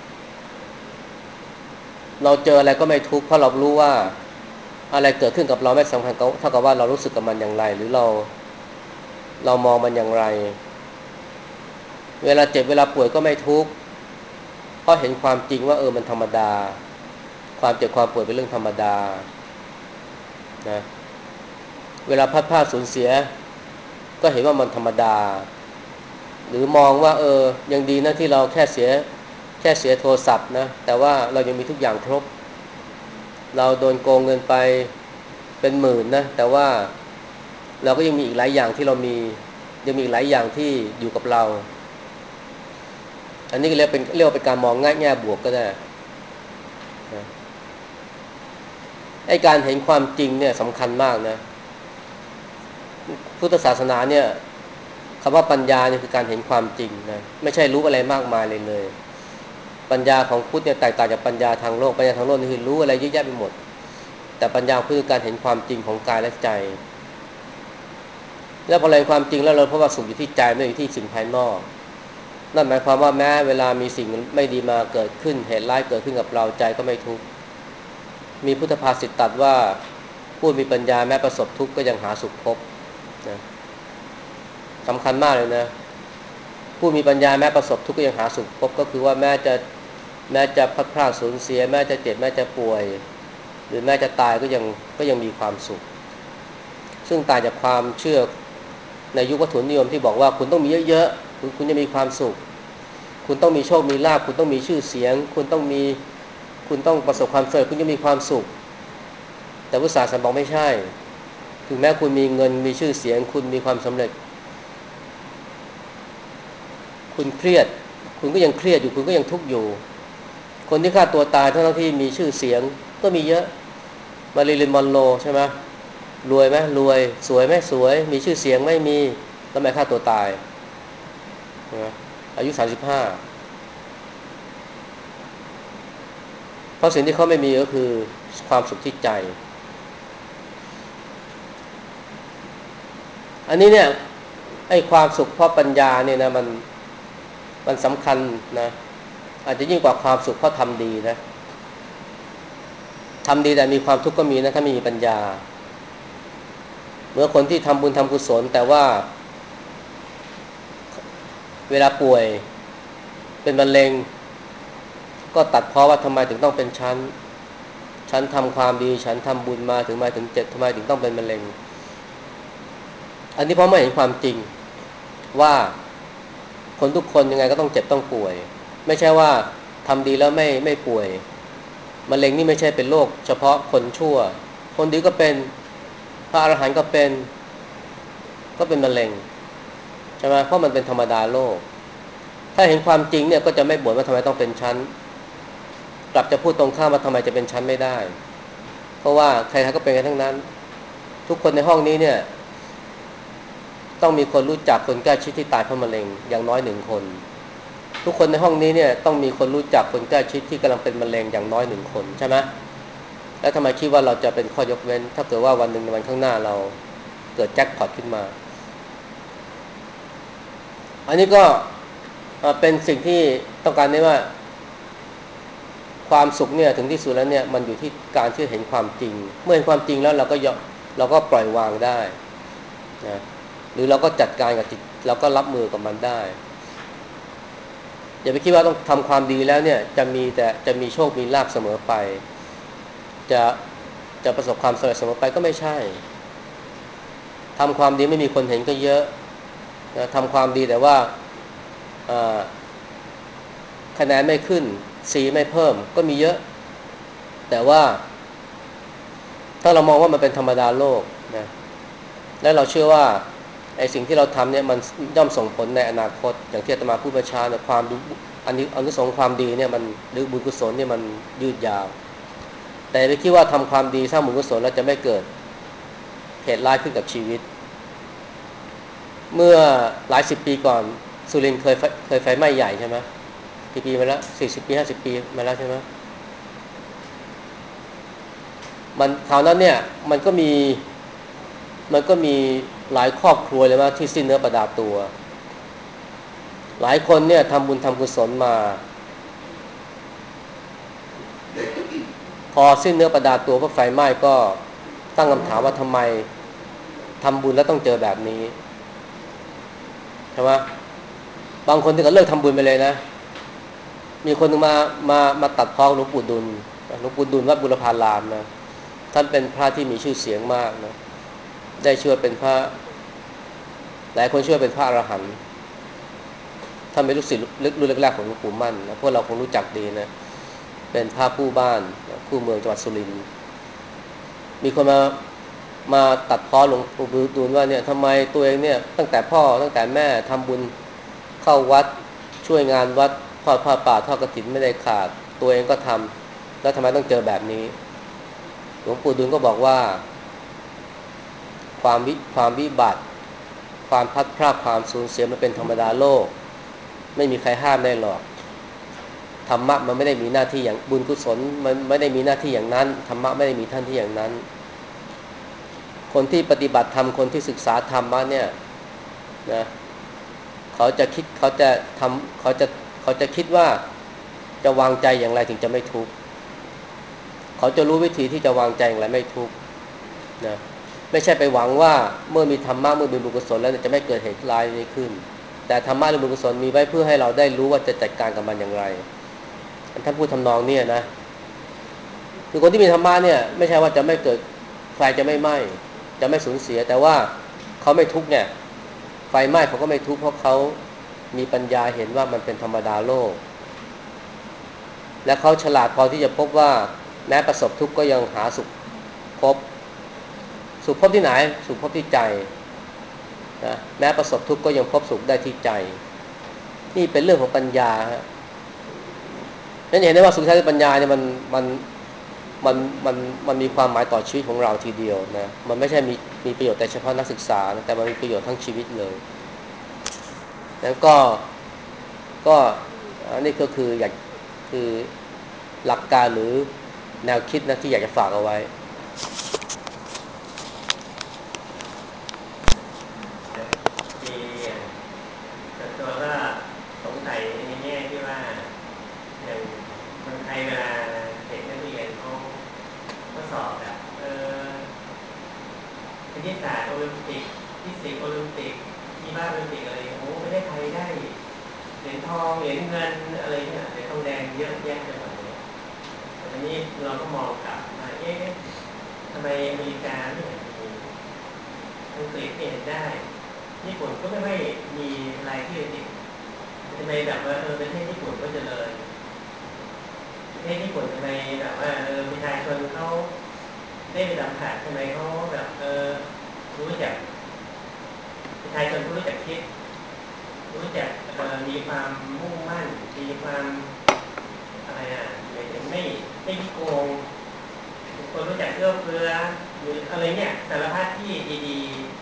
เราเจออะไรก็ไม่ทุกข์เพราะเรารู้ว่าอะไรเกิดขึ้นกับเราไม่สำคัญเท่ากับว่าเรารู้สึกกับมันอย่างไรหรือเราเรามองมันอย่างไรเวลาเจ็บเวลาป่วยก็ไม่ทุกข์เพราะเห็นความจริงว่าเออมันธรรมดาความเจ็บความป่วยเป็นเรื่องธรรมดานะเวลาพัดพลาดสูญเสียก็เห็นว่ามันธรรมดาหรือมองว่าเออยังดีนะที่เราแค่เสียแค่เสียโทรศัพท์นะแต่ว่าเรายังมีทุกอย่างครบเราโดนโกงเงินไปเป็นหมื่นนะแต่ว่าเราก็ยังมีอีกหลายอย่างที่เรามียังมีอีกหลายอย่างที่อยู่กับเราอันนี้เรียกเป็นเรียกว่าเป็นการมองง่ายแง่บวกก็ได้นะไอ้การเห็นความจริงเนี่ยสำคัญมากนะพุทธศาสนาเนี่ยคำว่าปัญญาเนี่ยคือการเห็นความจริงนะไม่ใช่รู้อะไรมากมายเลยเลยปัญญาของพุทธเนี่ยแตกต่างจากปัญญาทางโลกปัญญาทางโลกนี่คือรู้อะไรเยอะแยะไปหมดแต่ปัญญาคือการเห็นความจริงของกายและใจแล้วพอเห็นความจริงแล้วเราพบว่าสุขอยู่ที่ใจไม่อยู่ที่สิ่งภายนอกนั่นหมายความว่าแม้เวลามีสิ่งไม่ดีมาเกิดขึ้นเหตุร้ายเกิดขึ้นกับเราใจก็ไม่ทุกข์มีพุทธภาษิตตรัสว่าผู้มีปัญญาแม้ประสบทุกข์ก็ยังหาสุขพบนะสำคัญมากเลยนะผู้มีปัญญาแม้ประสบทุกข์ก็ยังหาสุขพบก็คือว่าแม้จะแม้จะพลัดพรากสูญเสียแม้จะเจ็บแม้จะป่วยหรือแม้จะตายก็ยังก็ยังมีความสุขซึ่งต่างจากความเชื่อในยุควัตถุนิยมที่บอกว่าคุณต้องมีเยอะๆคุณคุณจะมีความสุขคุณต้องมีโชคมีลาภคุณต้องมีชื่อเสียงคุณต้องมีคุณต้องประสบความสำเร็จคุณจะมีความสุขแต่พุทธศาสนาบอกไม่ใช่ถึงแม้คุณมีเงินมีชื่อเสียงคุณมีความสำเร็จคุณเครียดคุณก็ยังเครียดอยู่คุณก็ยังทุกข์อยู่คนที่ฆ่าตัวตายทั้งที่มีชื่อเสียงก็มีเยอะมาริลินมอนโรใช่ไหมรวยไหมรวยสวยไหมสวยมีชื่อเสียงไม่มีแล้วทำไมฆ่าตัวตายนะอายุสามสิบห้าเพราะสิ่งที่เขาไม่มีก็คือความสุขที่ใจอันนี้เนี่ยไอ้ความสุขเพราะปัญญาเนี่ยนะมันมันสำคัญนะอาจจะยิ่งกว่าความสุขเพราะทำดีนะทำดีแต่มีความทุกข์ก็มีนะถ้าไม่มีปัญญาเมื่อคนที่ทำบุญทำกุศลแต่ว่าเวลาป่วยเป็นมะเร็งก็ตัดเพราะว่าทำไมถึงต้องเป็นฉันฉันทำความดีฉันทำบุญมาถึงมาถึงเจ็ดทำไมถึงต้องเป็นมะเร็งอันนี้เพราะไม่เห็นความจริงว่าคนทุกคนยังไงก็ต้องเจ็บต้องป่วยไม่ใช่ว่าทำดีแล้วไม่ไม่ป่วยมะเร็งนี่ไม่ใช่เป็นโรคเฉพาะคนชั่วคนดีก็เป็นพระอรหันต์ก็เป็นก็เป็นมะเร็งใช่ไหมเพราะมันเป็นธรรมดาโลกถ้าเห็นความจริงเนี่ยก็จะไม่บ่นว่าทำไมต้องเป็นชั้นกลับจะพูดตรงข้ามว่าทำไมจะเป็นชั้นไม่ได้เพราะว่าใครๆก็เป็นกันทั้งนั้นทุกคนในห้องนี้เนี่ยต้องมีคนรู้จักคนใกล้ชิดที่ตายเพราะมะเร็งอย่างน้อยหนึ่งคนทุกคนในห้องนี้เนี่ยต้องมีคนรู้จักคนใกล้ชิดที่กำลังเป็นมะเร็งอย่างน้อยหนึ่งคนใช่ไหมแล้วทำไมคิดว่าเราจะเป็นข้อยกเว้นถ้าเกิดว่าวันหนึ่งในวันข้างหน้าเราเกิดแจ็คพอตขึ้นมาอันนี้ก็เป็นสิ่งที่ต้องการได้ว่าความสุขเนี่ยถึงที่สุดแล้วเนี่ยมันอยู่ที่การที่เห็นความจริงเมื่อเห็นความจริงแล้วเราก็ยอมเราก็ปล่อยวางได้นะหรือเราก็จัดการกับจิตเราก็รับมือกับมันได้อย่าไปคิดว่าต้องทำความดีแล้วเนี่ยจะมีแต่จะมีโชคมีลาภเสมอไปจะจะประสบความสำเร็จเสมอไปก็ไม่ใช่ทำความดีไม่มีคนเห็นก็เยอะนะทำความดีแต่ว่าคะแนนไม่ขึ้นสีไม่เพิ่มก็มีเยอะแต่ว่าถ้าเรามองว่ามันเป็นธรรมดาโลกนะและเราเชื่อว่าไอ้สิ่งที่เราทำเนี่ยมันย่อมส่งผลในอนาคตอย่างที่อาตมาพูดเมื่อเช้าเนี่ยความอันนี้อนุสงส์ความดีเนี่ยมันหรือบุญกุศลเนี่ยมันยืดยาวแต่ไปคิดว่าทำความดีสร้างบุญกุศลแล้วจะไม่เกิดเหตุร้ายขึ้นกับชีวิตเมื่อหลายสิบปีก่อนสุรินทร์เคยเคยไฟไหม้ใหญ่ใช่ไหมกี่ปีมาแล้วสี่สิบปีห้าสิบปีมาแล้วใช่ไหมมันคราวนั้นเนี่ยมันก็มีมันก็มีหลายครอบครัวเลยว่าที่สิ้นเนื้อประดาตัวหลายคนเนี่ยทำบุญทำกุศลมาพอสิ้นเนื้อประดาตัวเพราะไฟไหม้ก็ตั้งคำถามว่าทำไมทำบุญแล้วต้องเจอแบบนี้ใช่ไหมบางคนที่ก็เลิกทำบุญไปเลยนะมีคนมามามาตัดพ้อหลวงปู่ดุลหลวงปู่ดุลวัดบุรพารามนะท่านเป็นพระที่มีชื่อเสียงมากนะได้ชื่อเป็นพระหลายคนเชื่อเป็นพระอรหันต์ท่านเป็นลูกศิษย์รุ่นแรกๆของหลวงปู่มั่นนะพวกเราคงรู้จักดีนะเป็นพระผู้บ้านคู่เมืองจังหวัดสุรินทร์มีคนมามาตัดพ้อหลวงปู่ดูลว่าเนี่ยทำไมตัวเองเนี่ยตั้งแต่พ่อตั้งแต่แม่ทำบุญเข้าวัดช่วยงานวัดทอดผ้าป่าทอดกฐินไม่ได้ขาดตัวเองก็ทำแล้วทำไมต้องเจอแบบนี้หลวงปู่ดูลก็บอกว่าความวิความวิบัติความพัดพรากความสูญเสียมันเป็นธรรมดาโลกไม่มีใครห้ามได้หรอกธรรมะมันไม่ได้มีหน้าที่อย่างบุญกุศลมันไม่ได้มีหน้าที่อย่างนั้นธรรมะไม่ได้มีท่านที่อย่างนั้นคนที่ปฏิบัติธรรมคนที่ศึกษาธรรมะเนี่ยนะเขาจะคิดเขาจะทำเขาจะเขาจะคิดว่าจะวางใจอย่างไรถึงจะไม่ทุกข์เขาจะรู้วิธีที่จะวางใจอย่างไรไม่ทุกข์นะไม่ใช่ไปหวังว่าเมื่อมีธรรมะเมื่อมีบุญกุศลแล้วจะไม่เกิดเหตุร้ายนี้ขึ้นแต่ธรรมะหรือบุญกุศลมีไว้เพื่อให้เราได้รู้ว่าจะจัดการกับมันอย่างไรท่านพูดทำนองนี้นะคือคนที่มีธรรมะเนี่ยไม่ใช่ว่าจะไม่เกิดไฟจะไม่ไหม้จะไม่สูญเสียแต่ว่าเขาไม่ทุกข์เนี่ยไฟไหม้เขาก็ไม่ทุกข์เพราะเขามีปัญญาเห็นว่ามันเป็นธรรมดาโลกและเขาฉลาดพอที่จะพบว่าแม้ประสบทุกข์ก็ยังหาสุขพบสุขพบที่ไหนสุขพบที่ใจนะแม้ประสบทุกข์ก็ยังพบสุขได้ที่ใจนี่เป็นเรื่องของปัญญาฮะนั่นเห็นได้ว่าสุขแท้ปัญญาเนี่ยมันมันมันมันมันมีความหมายต่อชีวิตของเราทีเดียวนะมันไม่ใช่มีมีประโยชน์แต่เฉพาะนักศึกษานะแต่มันมีประโยชน์ทั้งชีวิตเลยแล้วก็ก็อันนี้ก็คืออยากคือหลักการหรือแนวคิดนะที่อยากจะฝากเอาไว้มีส่วนตัวก็สงสัยในแง่ที่ว่าอย่างเมืองไทยเวลาเด็กนักเรียนเขาเขาสอบแบบเออคณิตศาสตร์โอลิมปิกฟิสิกส์โอลิมปิกที่บ้านโอลิมปิกอะไรโอ้ประเทศไทยได้เหรียญทองเหรียญเงินอะไรเนี่ยเหรียญทองแดงเยอะแยะไปหมดเลยแต่ทีนี้เราก็มองกลับมาเอ๊ะทำไมอเมริกาไม่เห็นมีอังกฤษไม่เห็นได้ญี่ปุ่นก็ไม่ไม่มีรายชื่อติดทำไมแบบว่าเออประเทศญี่ปุ่นก็เจริญประเทศญี่ปุ่นทำไมแบบว่าเออประชาชนเขาได้ไปสัมผัสทำไมเขาแบบเออรู้จักประชาชนรู้จักคิดรู้จักเออมีความมุ่งมั่นมีความอะไรอ่ะไม่ไม่ไม่ขี้โกงคนรู้จักเอื้อเฟื้อหรืออะไรเนี่ยสารพัดที่ดี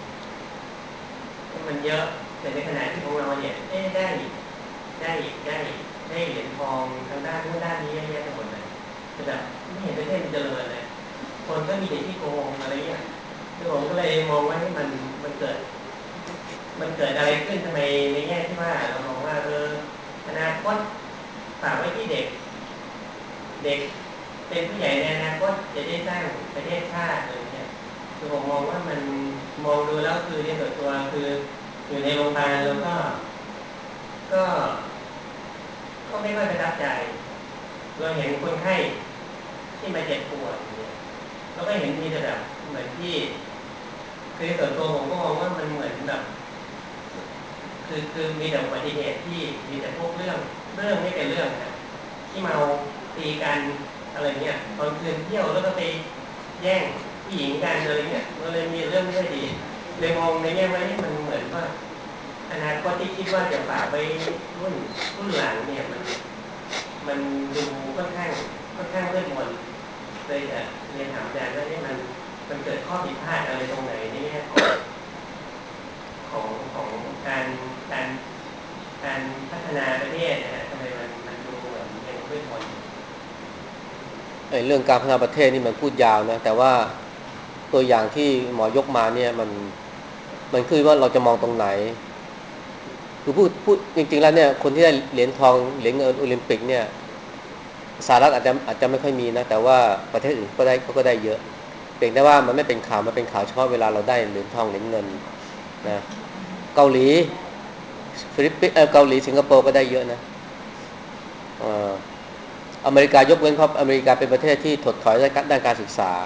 ๆมันเยอะแต่ในขณะที่ของเราเนี่ยได้ได้ได้ได้ได้เหรียญทองทางด้านนู้นด้านนี้เยอะแยะไปหมดเลยแต่แบบไม่เห็นประเทศมันเจริญเลยคนก็มีแต่ที่โกงอะไรเงี้ยคือผมก็เลยมองว่ามันมันเกิดมันเกิดอะไรขึ้นทำไมในแง่ที่ว่าเรามองว่าเอออนาคตฝากไว้ที่เด็กเด็กเป็นผู้ใหญ่ในอนาคตจะได้สร้างประเทศชาติอะไรเงี้ยคือผมมองว่ามันมองดูแล้วคือในส่วนตัวคืออยู่ในโรงพยาบาลแล้วก็ก็ก็ไม่ค่อยประทับใจเราเห็นคนไข้ที่มาเจ็บปวดเนี่ยเราก็เห็นมีแต่แบบเหมือนที่คือส่วนตัวผมก็มองว่ามันเหมือนแบบคือคือมีแต่อุบัติเหตุที่มีแต่พวกเรื่องเรื่องไม่เป็นเรื่องนะที่เมาตีกันอะไรเงี้ยตอนคืนเที่ยวแล้วก็ไปแย่งผู้หญิงกันอะไรเงี้ยมันเลยมีเรื่องไม่ค่อยดีเลยมองในแง่ว่านี่มันเหมือนว่าอนาคตที่คิดว่าจะฝากไปรุ่นรุ่นหลังเนี่ยมันมันดูค่อนข้างค่อนข้างมืดมนเลยจะเรียนถามอาจารย์ว่านี่มันมันเกิดข้อผิดพลาดอะไรตรงไหนในแง่ของของของการการการพัฒนาประเทศนะฮะทำไมมันมันดูเหมือนยังมืดมนไอ้เรื่องการพัฒนาประเทศนี่มันพูดยาวนะแต่ว่าตัวอย่างที่หมอยกมาเนี่ยมันมันคือว่าเราจะมองตรงไหนคือพูดพูดจริงๆแล้วเนี่ยคนที่ได้เหรียญทองเหรียญเงินโอลิมปิกเนี่ยสหรัฐอาจจะอาจจะไม่ค่อยมีนะแต่ว่าประเทศอื่นก็ได้เขาก็ได้เยอะเพียงแต่ว่ามันไม่เป็นข่าวมันเป็นข่าวเฉพาะเวลาเราได้เหรียญทองเหรียญเงินนะเกาหลีฟิลิปปินส์เออเกาหลีสิงคโปร์ก็ได้เยอะนะเอ่ออเมริกายกเว้นเพราะอเมริกาเป็นประเทศที่ถดถอยด้านการศึกษา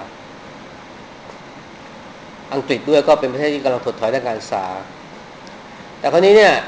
อังกฤษด้วยก็เป็นประเทศที่กำลังถดถอยด้านการศึกษาแต่คราวนี้เนี่ย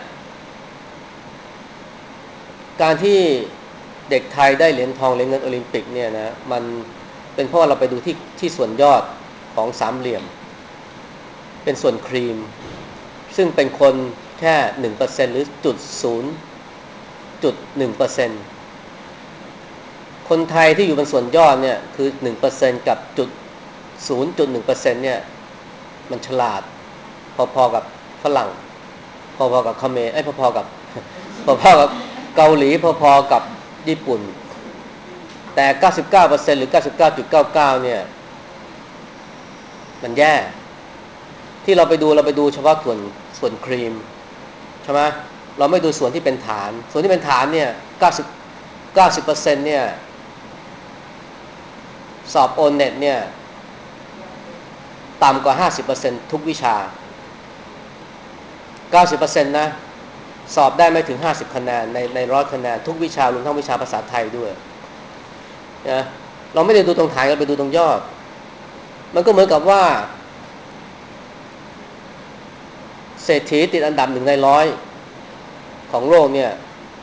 การที่เด็กไทยได้เหรียญทองเหรียญเงินโอลิมปิกเนี่ยนะมันเป็นเพราะเราไปดูที่ที่ส่วนยอดของสามเหลี่ยมเป็นส่วนครีมซึ่งเป็นคนแค่หนึ่งเปอร์เซ็นต์หรือจุดศูนย์จุดหนึ่งเปอร์เซ็นต์คนไทยที่อยู่บนส่วนยอดเนี่ยคือหนึ่งเปอร์เซ็นต์กับจุดศูนย์จุดหนึ่งเปอร์เซ็นต์เนี่ยมันฉลาดพอๆกับฝรั่งพอๆกับเขมรไอ้ยพอๆกับพอๆกับเกาหลีพอๆกับญี่ปุ่นแต่ เก้าสิบเก้าเปอร์เซ็นต์ หรือ เก้าสิบเก้าจุดเก้าเก้า เนี่ยมันแย่ที่เราไปดูเราไปดูเฉพาะส่วนส่วนครีมใช่ไหมเราไม่ดูส่วนที่เป็นฐานส่วนที่เป็นฐานเนี่ยเก้าสิบ เก้าสิบเปอร์เซ็นต์ เนี่ยสอบ โอ เน็ต เนี่ยต่ำกว่า ห้าสิบเปอร์เซ็นต์ ทุกวิชา เก้าสิบเปอร์เซ็นต์ นะสอบได้ไม่ถึงห้าสิบคะแนนในในร้อยคะแนนทุกวิชารวมทั้งวิชาภาษาไทยด้วยนะเราไม่ได้ดูตรงฐานเราไปดูตรงยอดมันก็เหมือนกับว่าเศรษฐีติดอันดับหนึ่งในร้อยของโลกเนี่ย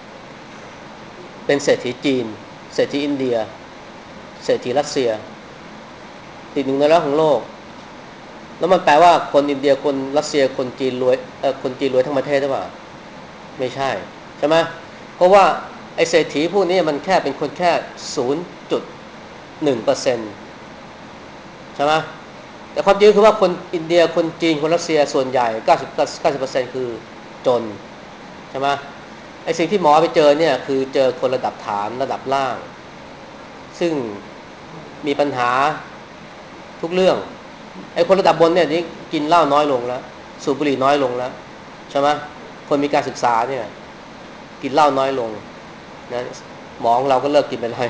เป็นเศรษฐีจีนเศรษฐีอินเดียเศรษฐีรัสเซียติดหนึ่งในร้อยของโลกแล้วมันแปลว่าคนอินเดียคนรัสเซียคนจีนรวยเอ่อคนจีนรวยทั้งประเทศหรือเปล่าไม่ใช่ใช่ไหมเพราะว่าไอ้เศรษฐีพวกนี้มันแค่เป็นคนแค่ ศูนย์จุดหนึ่งเปอร์เซ็นต์ ใช่ไหมแต่ความจริงคือว่าคนอินเดียคนจีนคนรัสเซียส่วนใหญ่เก้าสิบ เก้าสิบเปอร์เซ็นต์คือจนใช่ไหมไอ้สิ่งที่หมอไปเจอเนี่ยคือเจอคนระดับฐานระดับล่างซึ่งมีปัญหาทุกเรื่องไอ้คนระดับบนเนี่ยนี่กินเหล้าน้อยลงแล้วสูบบุหรี่น้อยลงแล้วใช่ไหมคนมีการศึกษาเนี่ยกินเหล้าน้อยลงนะหมอของเราก็เลิกกินไปแล้ว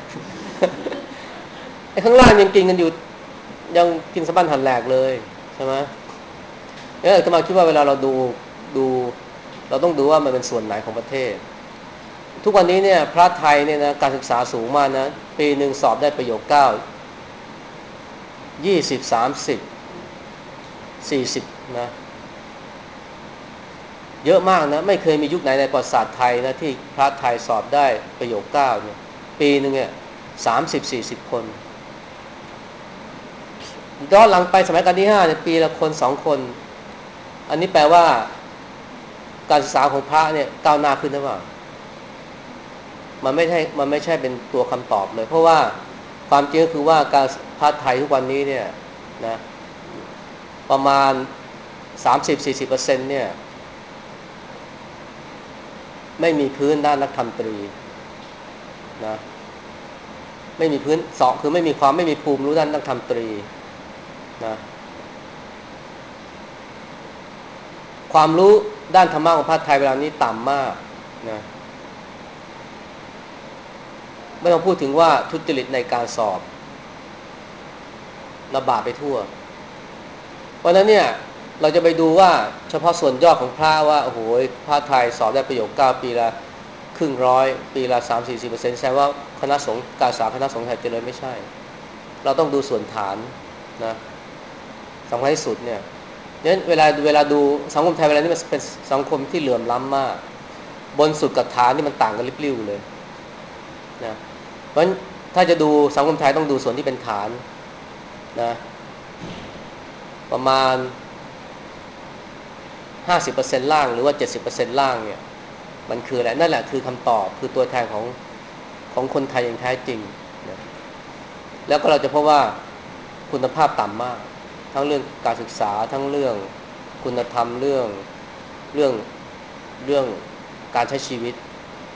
ไอ้ข้างล่างยังกินกันอยู่ยังกินสะบั้นหันแหลกเลยใช่ไหมเออจะมาคิดว่าเวลาเราดูดูเราต้องดูว่ามันเป็นส่วนไหนของประเทศทุกวันนี้เนี่ยพระไทยเนี่ยนะการศึกษาสูงมากนะปีหนึ่งสอบได้ประโยคเก้ายี่สิบสามสิบสี่สิบนะเยอะมากนะไม่เคยมียุคไหนในประวัติศาสตร์ไทยนะที่พระไทยสอบได้ประโยคเก้าเนี่ยปีหนึ่งเนี่ยสามสิบสี่สิบคนย้อนหลังไปสมัยรัชกาลที่ห้าเนี่ยปีละคนสองคนอันนี้แปลว่าการศึกษาของพระเนี่ยก้าวหน้าขึ้นหรือเปล่ามันไม่ใช่มันไม่ใช่เป็นตัวคำตอบเลยเพราะว่าความจริงก็คือว่าการพระไทยทุกวันนี้เนี่ยนะประมาณ สามสิบถึงสี่สิบเปอร์เซ็นต์ เนี่ยไม่มีพื้นด้านนักธรรมตรีนะไม่มีพื้นสองคือไม่มีความไม่มีภูมิรู้ด้านนักธรรมตรีนะความรู้ด้านธรรมะของพระไทยเวลานี้ต่ำมากนะไม่ต้องพูดถึงว่าทุจริตในการสอบระบาดไปทั่วเพราะนั้นเนี่ยเราจะไปดูว่าเฉพาะส่วนยอดของพระว่าโอ้โหพระไทยสอบได้ประโยคเก้าปีละครึ่งร้อยปีละสามสี่สิบเปอร์เซ็นต์แสดงว่าคณะสงฆ์การศึกษาคณะสงฆ์ไทยเจริญไม่ใช่เราต้องดูส่วนฐานนะสำคัญที่สุดเนี่ยเนี่ยเวลาเวลาดูสังคมไทยเวลานี้มันเป็นสังคมที่เหลื่อมล้ำมากบนสุดกับฐานนี่มันต่างกันลิบลิ่วเลยนะเพราะฉะนั้นถ้าจะดูสังคมไทยต้องดูส่วนที่เป็นฐานนะประมาณ ห้าสิบเปอร์เซ็นต์ ล่างหรือว่า เจ็ดสิบเปอร์เซ็นต์ ล่างเนี่ยมันคืออะไรนั่นแหละคือคำตอบคือตัวแทนของของคนไทยอย่างแท้จริงนะแล้วก็เราจะพบว่าคุณภาพต่ำมากทั้งเรื่องการศึกษาทั้งเรื่องคุณธรรมเรื่องเรื่องเรื่องการใช้ชีวิต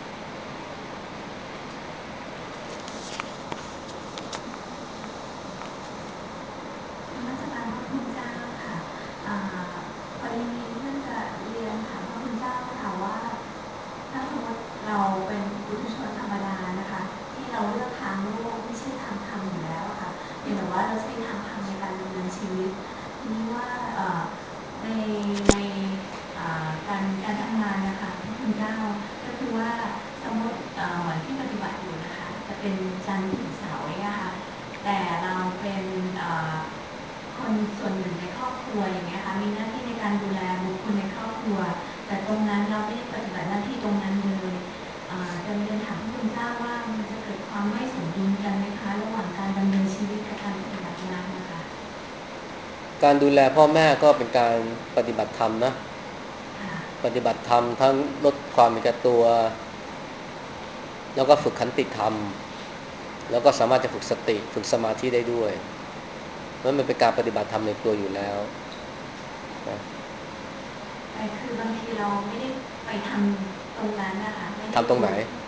นมัสการพระคุณเจ้าค่ะอ่าพอดีมีเรื่องจะเรียนถามพระคุณเจ้าค่ะว่าถ้าสมมติเราเป็นปุถุชนธรรมดานะคะที่เราเลือกทางโลกไม่ใช่ทางธรรมอยู่แล้วค่ะเพียงแต่ว่าเราใช้ทางธรรมในการดำเนินชีวิตทีนี้ว่าในในการการทำงานนะคะพระคุณเจ้าก็คือว่าสมมติเหมือนที่ปฏิบัติอยู่นะคะจะเป็นจันทร์ถึงเสาร์เนี่ยค่ะแต่เราเป็นคนส่วนหนึ่งในครอบครัวอย่างเงี้ยค่ะมีหน้าที่ในการดูแลบุคคลในครอบครัวแต่ตรงนั้นเราไม่ได้ปฏิบัติหน้าที่ตรงนั้นเลยจะเรียนถามพระคุณเจ้าว่ามันจะเกิดความไม่สมดุลกันไหมคะระหว่างการดำเนินชีวิตกับการปฏิบัติงานนะคะการดูแลพ่อแม่ก็เป็นการปฏิบัติธรรมนะปฏิบัติธรรมทั้งลดความมีแก่ตัวแล้วก็ฝึกขันติธรรมแล้วก็สามารถจะฝึกสติฝึกสมาธิได้ด้วยเพราะมันเป็นการปฏิบัติธรรมในตัวอยู่แล้วนะแต่คือบางทีเราไม่ได้ไปทำตรงนั้นนะคะไม่ได้ทำตรงไหน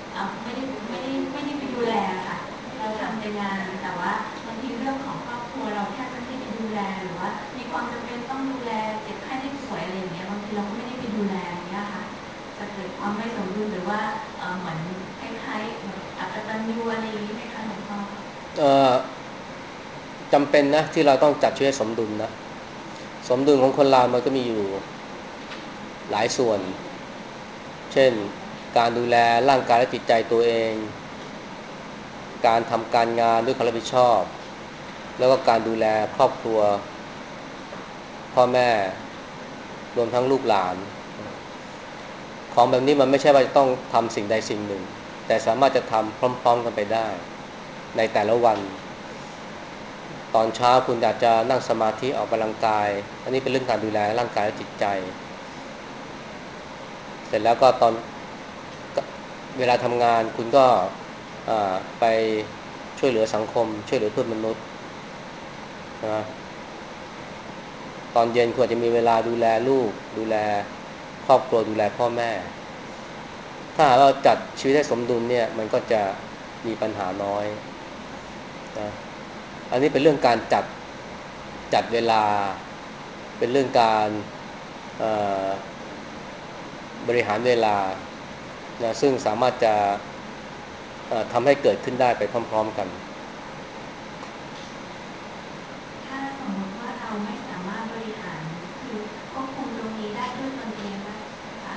เอ่อไม่ได้ไม่ได้ไม่ได้ไปดูแลค่ะเราทำแต่งานแต่ว่าบางทีเรื่องของครอบครัวเราแทบจะไม่ได้ไปดูแลหรือว่ามีความจำเป็นต้องดูแลเจ็บไข้ได้ป่วยอะไรอย่างเงี้ยบางทีเราก็ไม่ได้ไปดูแลอย่างเงี้ยค่ะจะเกิดความไม่สมดุลหรือว่าเอ่อเหมือนคล้ายๆแบบอกตัญญูอะไรอย่างนี้ไหมคะหลวงพ่อเอ่อจำเป็นนะที่เราต้องจัดชีวิตให้สมดุลนะสมดุลของคนเรามันก็มีอยู่หลายส่วนเช่นการดูแลร่างกายและจิตใจตัวเองการทำการงานด้วยความรับผิดชอบแล้วก็การดูแลครอบครัวพ่อแม่รวมทั้งลูกหลานของแบบนี้มันไม่ใช่ว่าจะต้องทำสิ่งใดสิ่งหนึ่งแต่สามารถจะทำพร้อมๆกันไปได้ในแต่ละวันตอนเช้าคุณอยากจะนั่งสมาธิออกกำลังกายอันนี้เป็นเรื่องการดูแลร่างกายและจิตใจเสร็จแล้วก็ตอนเวลาทำงานคุณก็ไปช่วยเหลือสังคมช่วยเหลือเพื่อนมนุษย์นะตอนเย็นคุณอาจจะมีเวลาดูแลลูกดูแลครอบครัวดูแลพ่อแม่ถ้าเราจัดชีวิตให้สมดุลเนี่ยมันก็จะมีปัญหาน้อยนะอันนี้เป็นเรื่องการจัดจัดเวลาเป็นเรื่องการบริหารเวลานะซึ่งสามารถจะทำให้เกิดขึ้นได้ไปพร้อมๆกันถ้าสมมติว่าเราไม่สามารถบริหารคือควบคุมตรงนี้ได้ด้วยตนเองนะคะ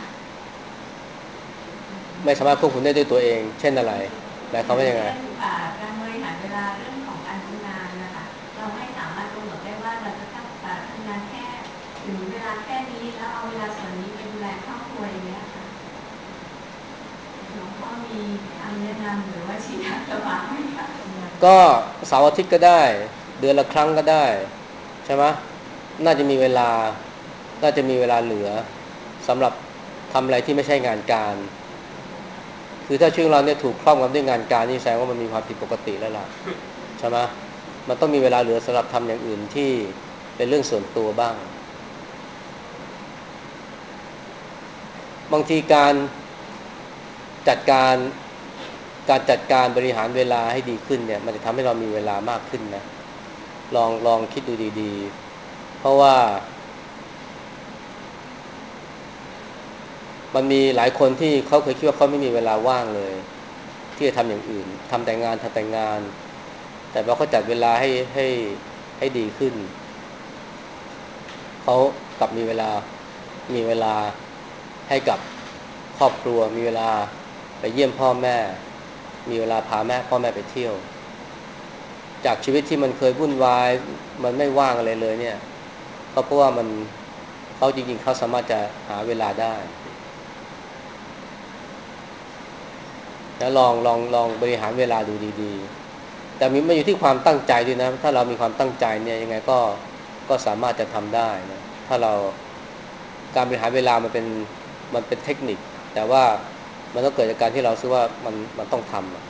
ไม่สามารถควบคุมได้ด้วยตัวเองเช่นอะไรหมายความว่ายังไงเช่นการบริหารเวลาเรื่องของการทำงานนะคะเราไม่สามารถกำหนดได้ว่าเราจะทำทำงานแค่ถึงเวลาแค่นี้แล้วเอาเวลาส่วนนี้ไปดูแลครอบครัวอย่างเงี้ยค่ะหลวงพ่อมีคำแนะนำหรือว่าชี้ทางสว่างไหมคะก็เสาร์อาทิตย์ก็ได้เดือนละครั้งก็ได้ใช่ไหมน่าจะมีเวลาน่าจะมีเวลาเหลือสำหรับทำอะไรที่ไม่ใช่งานการคือถ้าชีวิตเราเนี่ยถูกครอบงำด้วยงานการนี่แสดงว่ามันมีความผิดปกติแล้วล่ะใช่ไหมมันต้องมีเวลาเหลือสำหรับทำอย่างอื่นที่เป็นเรื่องส่วนตัวบ้างบางทีการจัดการการจัดการบริหารเวลาให้ดีขึ้นเนี่ยมันจะทำให้เรามีเวลามากขึ้นนะลองลองคิดดูดีๆเพราะว่ามันมีหลายคนที่เขาเคยคิดว่าเขาไม่มีเวลาว่างเลยที่จะทำอย่างอื่นทำแต่งานทำแต่งานแต่พอเขาจัดเวลาให้ให้ให้ดีขึ้นเขากลับมีเวลามีเวลาให้กับครอบครัวมีเวลาไปเยี่ยมพ่อแม่มีเวลาพาแม่พ่อแม่ไปเที่ยวจากชีวิตที่มันเคยวุ่นวายมันไม่ว่างอะไรเลยเนี่ยก็เพราะว่ามันเขาจริงๆเขาสามารถจะหาเวลาได้แล้วลองลองลองบริหารเวลาดูดีๆแต่มันอยู่ที่ความตั้งใจด้วยนะถ้าเรามีความตั้งใจเนี่ยยังไงก็ก็สามารถจะทำได้นะถ้าเราการบริหารเวลามันเป็นมันเป็นเทคนิคแต่ว่ามันต้องเกิดจากการที่เราคิดว่ามันมันต้องทำอ่ะ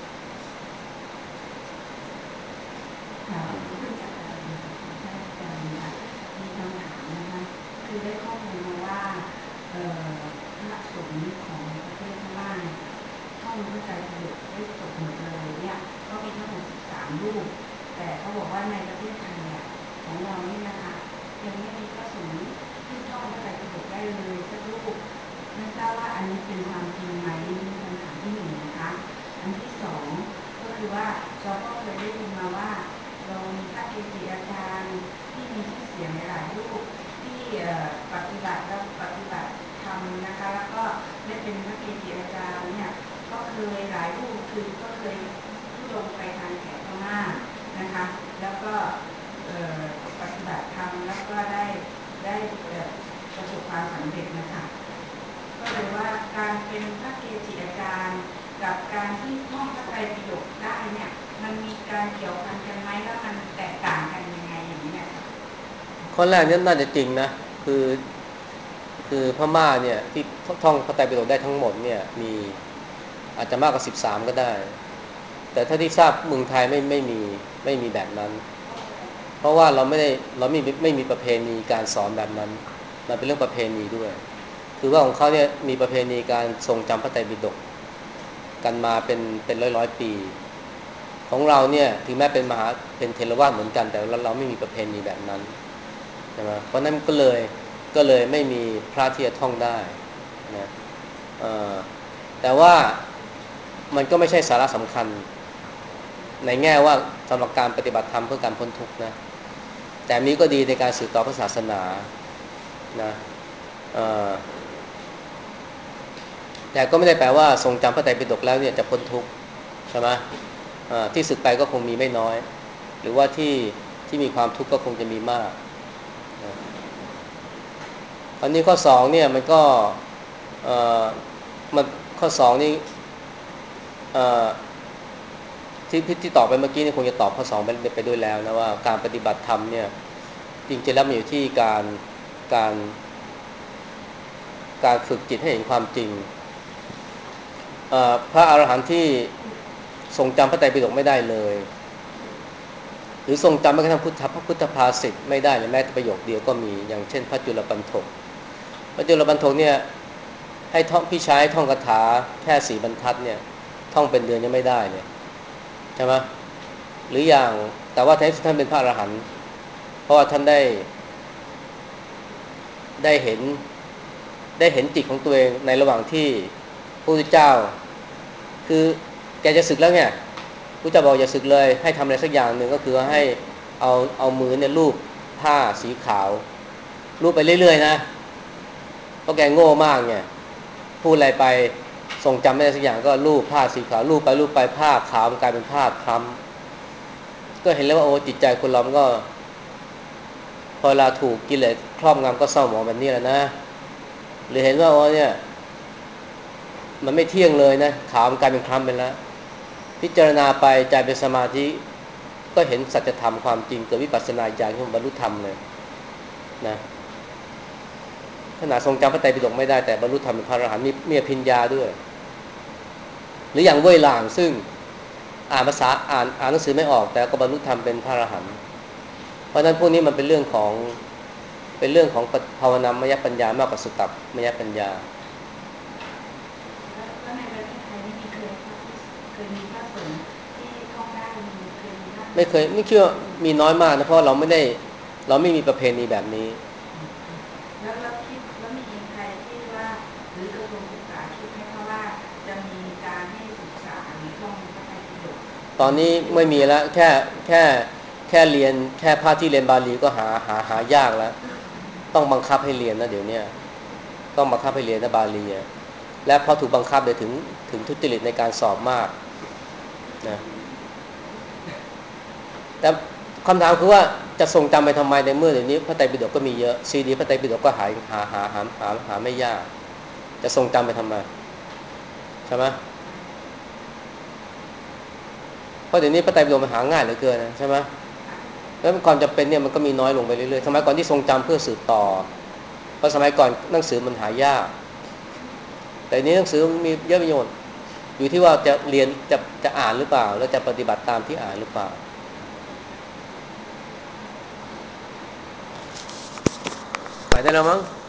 ค่ะเพื่อจะท่านอาจารย์ค่ะมีคำถามนะคะคือได้ข้อมูลมาว่าเอ่อพระสงฆ์ของประเทศพม่าท่องพระไตรปิฎกได้จบหมดเลยเนี่ยก็มีทั้งหมดสิบสามรูปแต่เขาบอกว่าในประเทศไทยอ่ะของเรานี่นะคะยังไม่มีพระสงฆ์ที่ท่องพระไตรปิฎกได้เลยสักรูปไม่ทราบว่าอันนี้เป็นความจริงไหมนี่เป็นคำถามที่หนึ่งนะคะอันที่สองก็คือว่าเราก็เคยได้ยินมาว่าเรามีพระเกจิอาจารย์ที่มีชื่อเสียงหลายรูปที่ปฏิบัติแล้วปฏิบัติธรรมนะคะแล้วก็ได้เป็นพระเกจิอาจารย์เนี่ยก็เคยหลายรูปคือก็เคยทุดงไปทางแถบพม่านะคะแล้วก็ปฏิบัติธรรมแล้วก็ได้ได้ประสบความสำเร็จนะคะก็เลยว่าการเป็นพระเกจิอาจารย์กับการที่ท่องพระไตรปิฎกได้เนี่ยมันมีการเกี่ยวพันกันไหมแล้วมันแตกต่างกันยังไงอย่างนี้ค่ะข้อแรกนี่น่าจะจริงนะคือคือพม่าเนี่ยที่ท่องพระไตรปิฎกได้ทั้งหมดเนี่ยมีอาจจะมากกว่าสิบสามก็ได้แต่ถ้าที่ทราบเมืองไทยไม่ไม่มีไม่มีแบบนั้นเพราะว่าเราไม่ได้เราไม่ไม่มีประเพณีการสอนแบบนั้นมันเป็นเรื่องประเพณีด้วยคือว่าของเขาเนี่ยมีประเพณีการทรงจำพระไตรปิฎกกันมาเป็นเป็นร้อยร้อยปีของเราเนี่ยถึงแม้เป็นมหาเป็นเทรวาสเหมือนกันแต่เราเราไม่มีประเพณีแบบนั้นใช่ไหมเพราะนั้นก็เลยก็เลยไม่มีพระที่จะท่องได้นะแต่ว่ามันก็ไม่ใช่สาระสำคัญในแง่ว่าสำหรับการปฏิบัติธรรมเพื่อการพ้นทุกข์นะแต่นี้ก็ดีในการสืบต่อพระศาสนานะแต่ก็ไม่ได้แปลว่าทรงจำพระไตรปิฎกแล้วเนี่ยจะพ้นทุกข์ใช่ไหมที่สึกไปก็คงมีไม่น้อยหรือว่าที่ที่มีความทุกข์ก็คงจะมีมากนะอันนี้ข้อสองเนี่ยมันก็มันข้อสองนี่ที่ที่ตอบไปเมื่อกี้นี่คงจะตอบข้อสองไปไปด้วยแล้วนะว่าการปฏิบัติธรรมเนี่ยจริงๆแล้วมันอยู่ที่การการการฝึกจิตให้เห็นความจริงพระอรหันต์ที่ทรงจำพระไตรปิฎกไม่ได้เลยหรือทรงจำแม้กระทั่งพุทธพระพุทธภาษิตไม่ได้เลยแม้แต่ประโยคเดียวก็มีอย่างเช่นพระจุลปันถกพระจุลปันถกเนี่ยให้ท่องพี่ชายท่องคาถาแค่สี่บรรทัดเนี่ยท่องเป็นเดือนยังไม่ได้เลยใช่ไหมหรืออย่างแต่ว่าท่านเป็นพระอรหันต์เพราะว่าท่านได้ได้เห็นได้เห็นจิตของตัวเองในระหว่างที่พระพุทธเจ้าคือแกจะสึกแล้วเนี่ยพระเจ้าบอกอย่าสึกเลยให้ทำอะไรสักอย่างหนึ่งก็คือให้เอาเอามือเนี่ยลูบผ้าสีขาวลูบไปเรื่อยๆนะเพราะแกโง่มากเนี่ยพูดอะไรไปทรงจำไม่ได้สักอย่างก็ลูบผ้าสีขาวลูบไปลูบไปผ้าขาวมันกลายเป็นผ้าคล้ำก็เห็นแล้วว่าโอ้จิตใจคนเรามันก็พอเวลาถูกกิเลสครอบงำก็เศร้าหมองแบบนี้แหละนะหรือเห็นว่าโอ้เนี่ยมันไม่เที่ยงเลยนะขาวมันกลายเป็นคล้ำไปแล้วพิจารณาไปใจเป็นสมาธิก็เห็นสัจธรรมความจริงเกิดวิปัสสนาญาณขึ้นบรรลุธรรมเลยนะขณะทรงจำพระไตรปิฎกไม่ได้แต่บรรลุธรรมเป็นพระอรหันต์มีมีอภิญญาด้วยหรืออย่างเว่ยหลางซึ่งอ่านภาษาอ่านอ่านหนังสือไม่ออกแต่ก็บรรลุธรรมเป็นพระอรหันต์เพราะฉะนั้นพวกนี้มันเป็นเรื่องของเป็นเรื่องของภาวนามยปัญญามากกว่าสุตตัมยปัญญาแล้วในประเทศไทยนี่มีเคยเคยมีพระสงฆ์ที่ท่องได้มีเคยมีบ้างไม่เคยไม่เชื่อมีน้อยมากนะเพราะเราไม่ได้เราไม่มีประเพณีแบบนี้แล้วแล้วคิดแล้วมีใครที่ว่าหรือกระทรวงศึกษาคิดไหมคะว่าจะมีการให้ศึกษาหรือท่องพระไตรปิฎกตอนนี้ไม่มีแล้วแค่แค่แค่เรียนแค่ภาคที่เรียนบาลีก็หาหาหายากแล้วต้องบังคับให้เรียนนะเดี๋ยวนี้ต้องบังคับให้เรียนนะบาลีและพอถูกบังคับเดี๋ยวถึงถึงทุจริตในการสอบมากนะแต่คำถามคือว่าจะทรงจำไปทำไมในเมื่อเดี๋ยวนี้พระไตรปิฎกก็มีเยอะซีดีพระไตรปิฎกก็หาหาหาหาหาหาไม่ยากจะทรงจำไปทำไมใช่ไหมเพราะเดี๋ยวนี้พระไตรปิฎกมันหาง่ายเหลือเกินนะใช่ไหมแล้วความจำเป็นเนี่ยมันก็มีน้อยลงไปเรื่อยๆสมัยก่อนที่ทรงจำเพื่อสืบต่อเพราะสมัยก่อนหนังสือมันหายากแต่นี้หนังสือมีเยอะประโยชน์อยู่ที่ว่าจะเรียนจะจะอ่านหรือเปล่าแล้วจะปฏิบัติตามที่อ่านหรือเปล่าไปได้แล้วมั้ง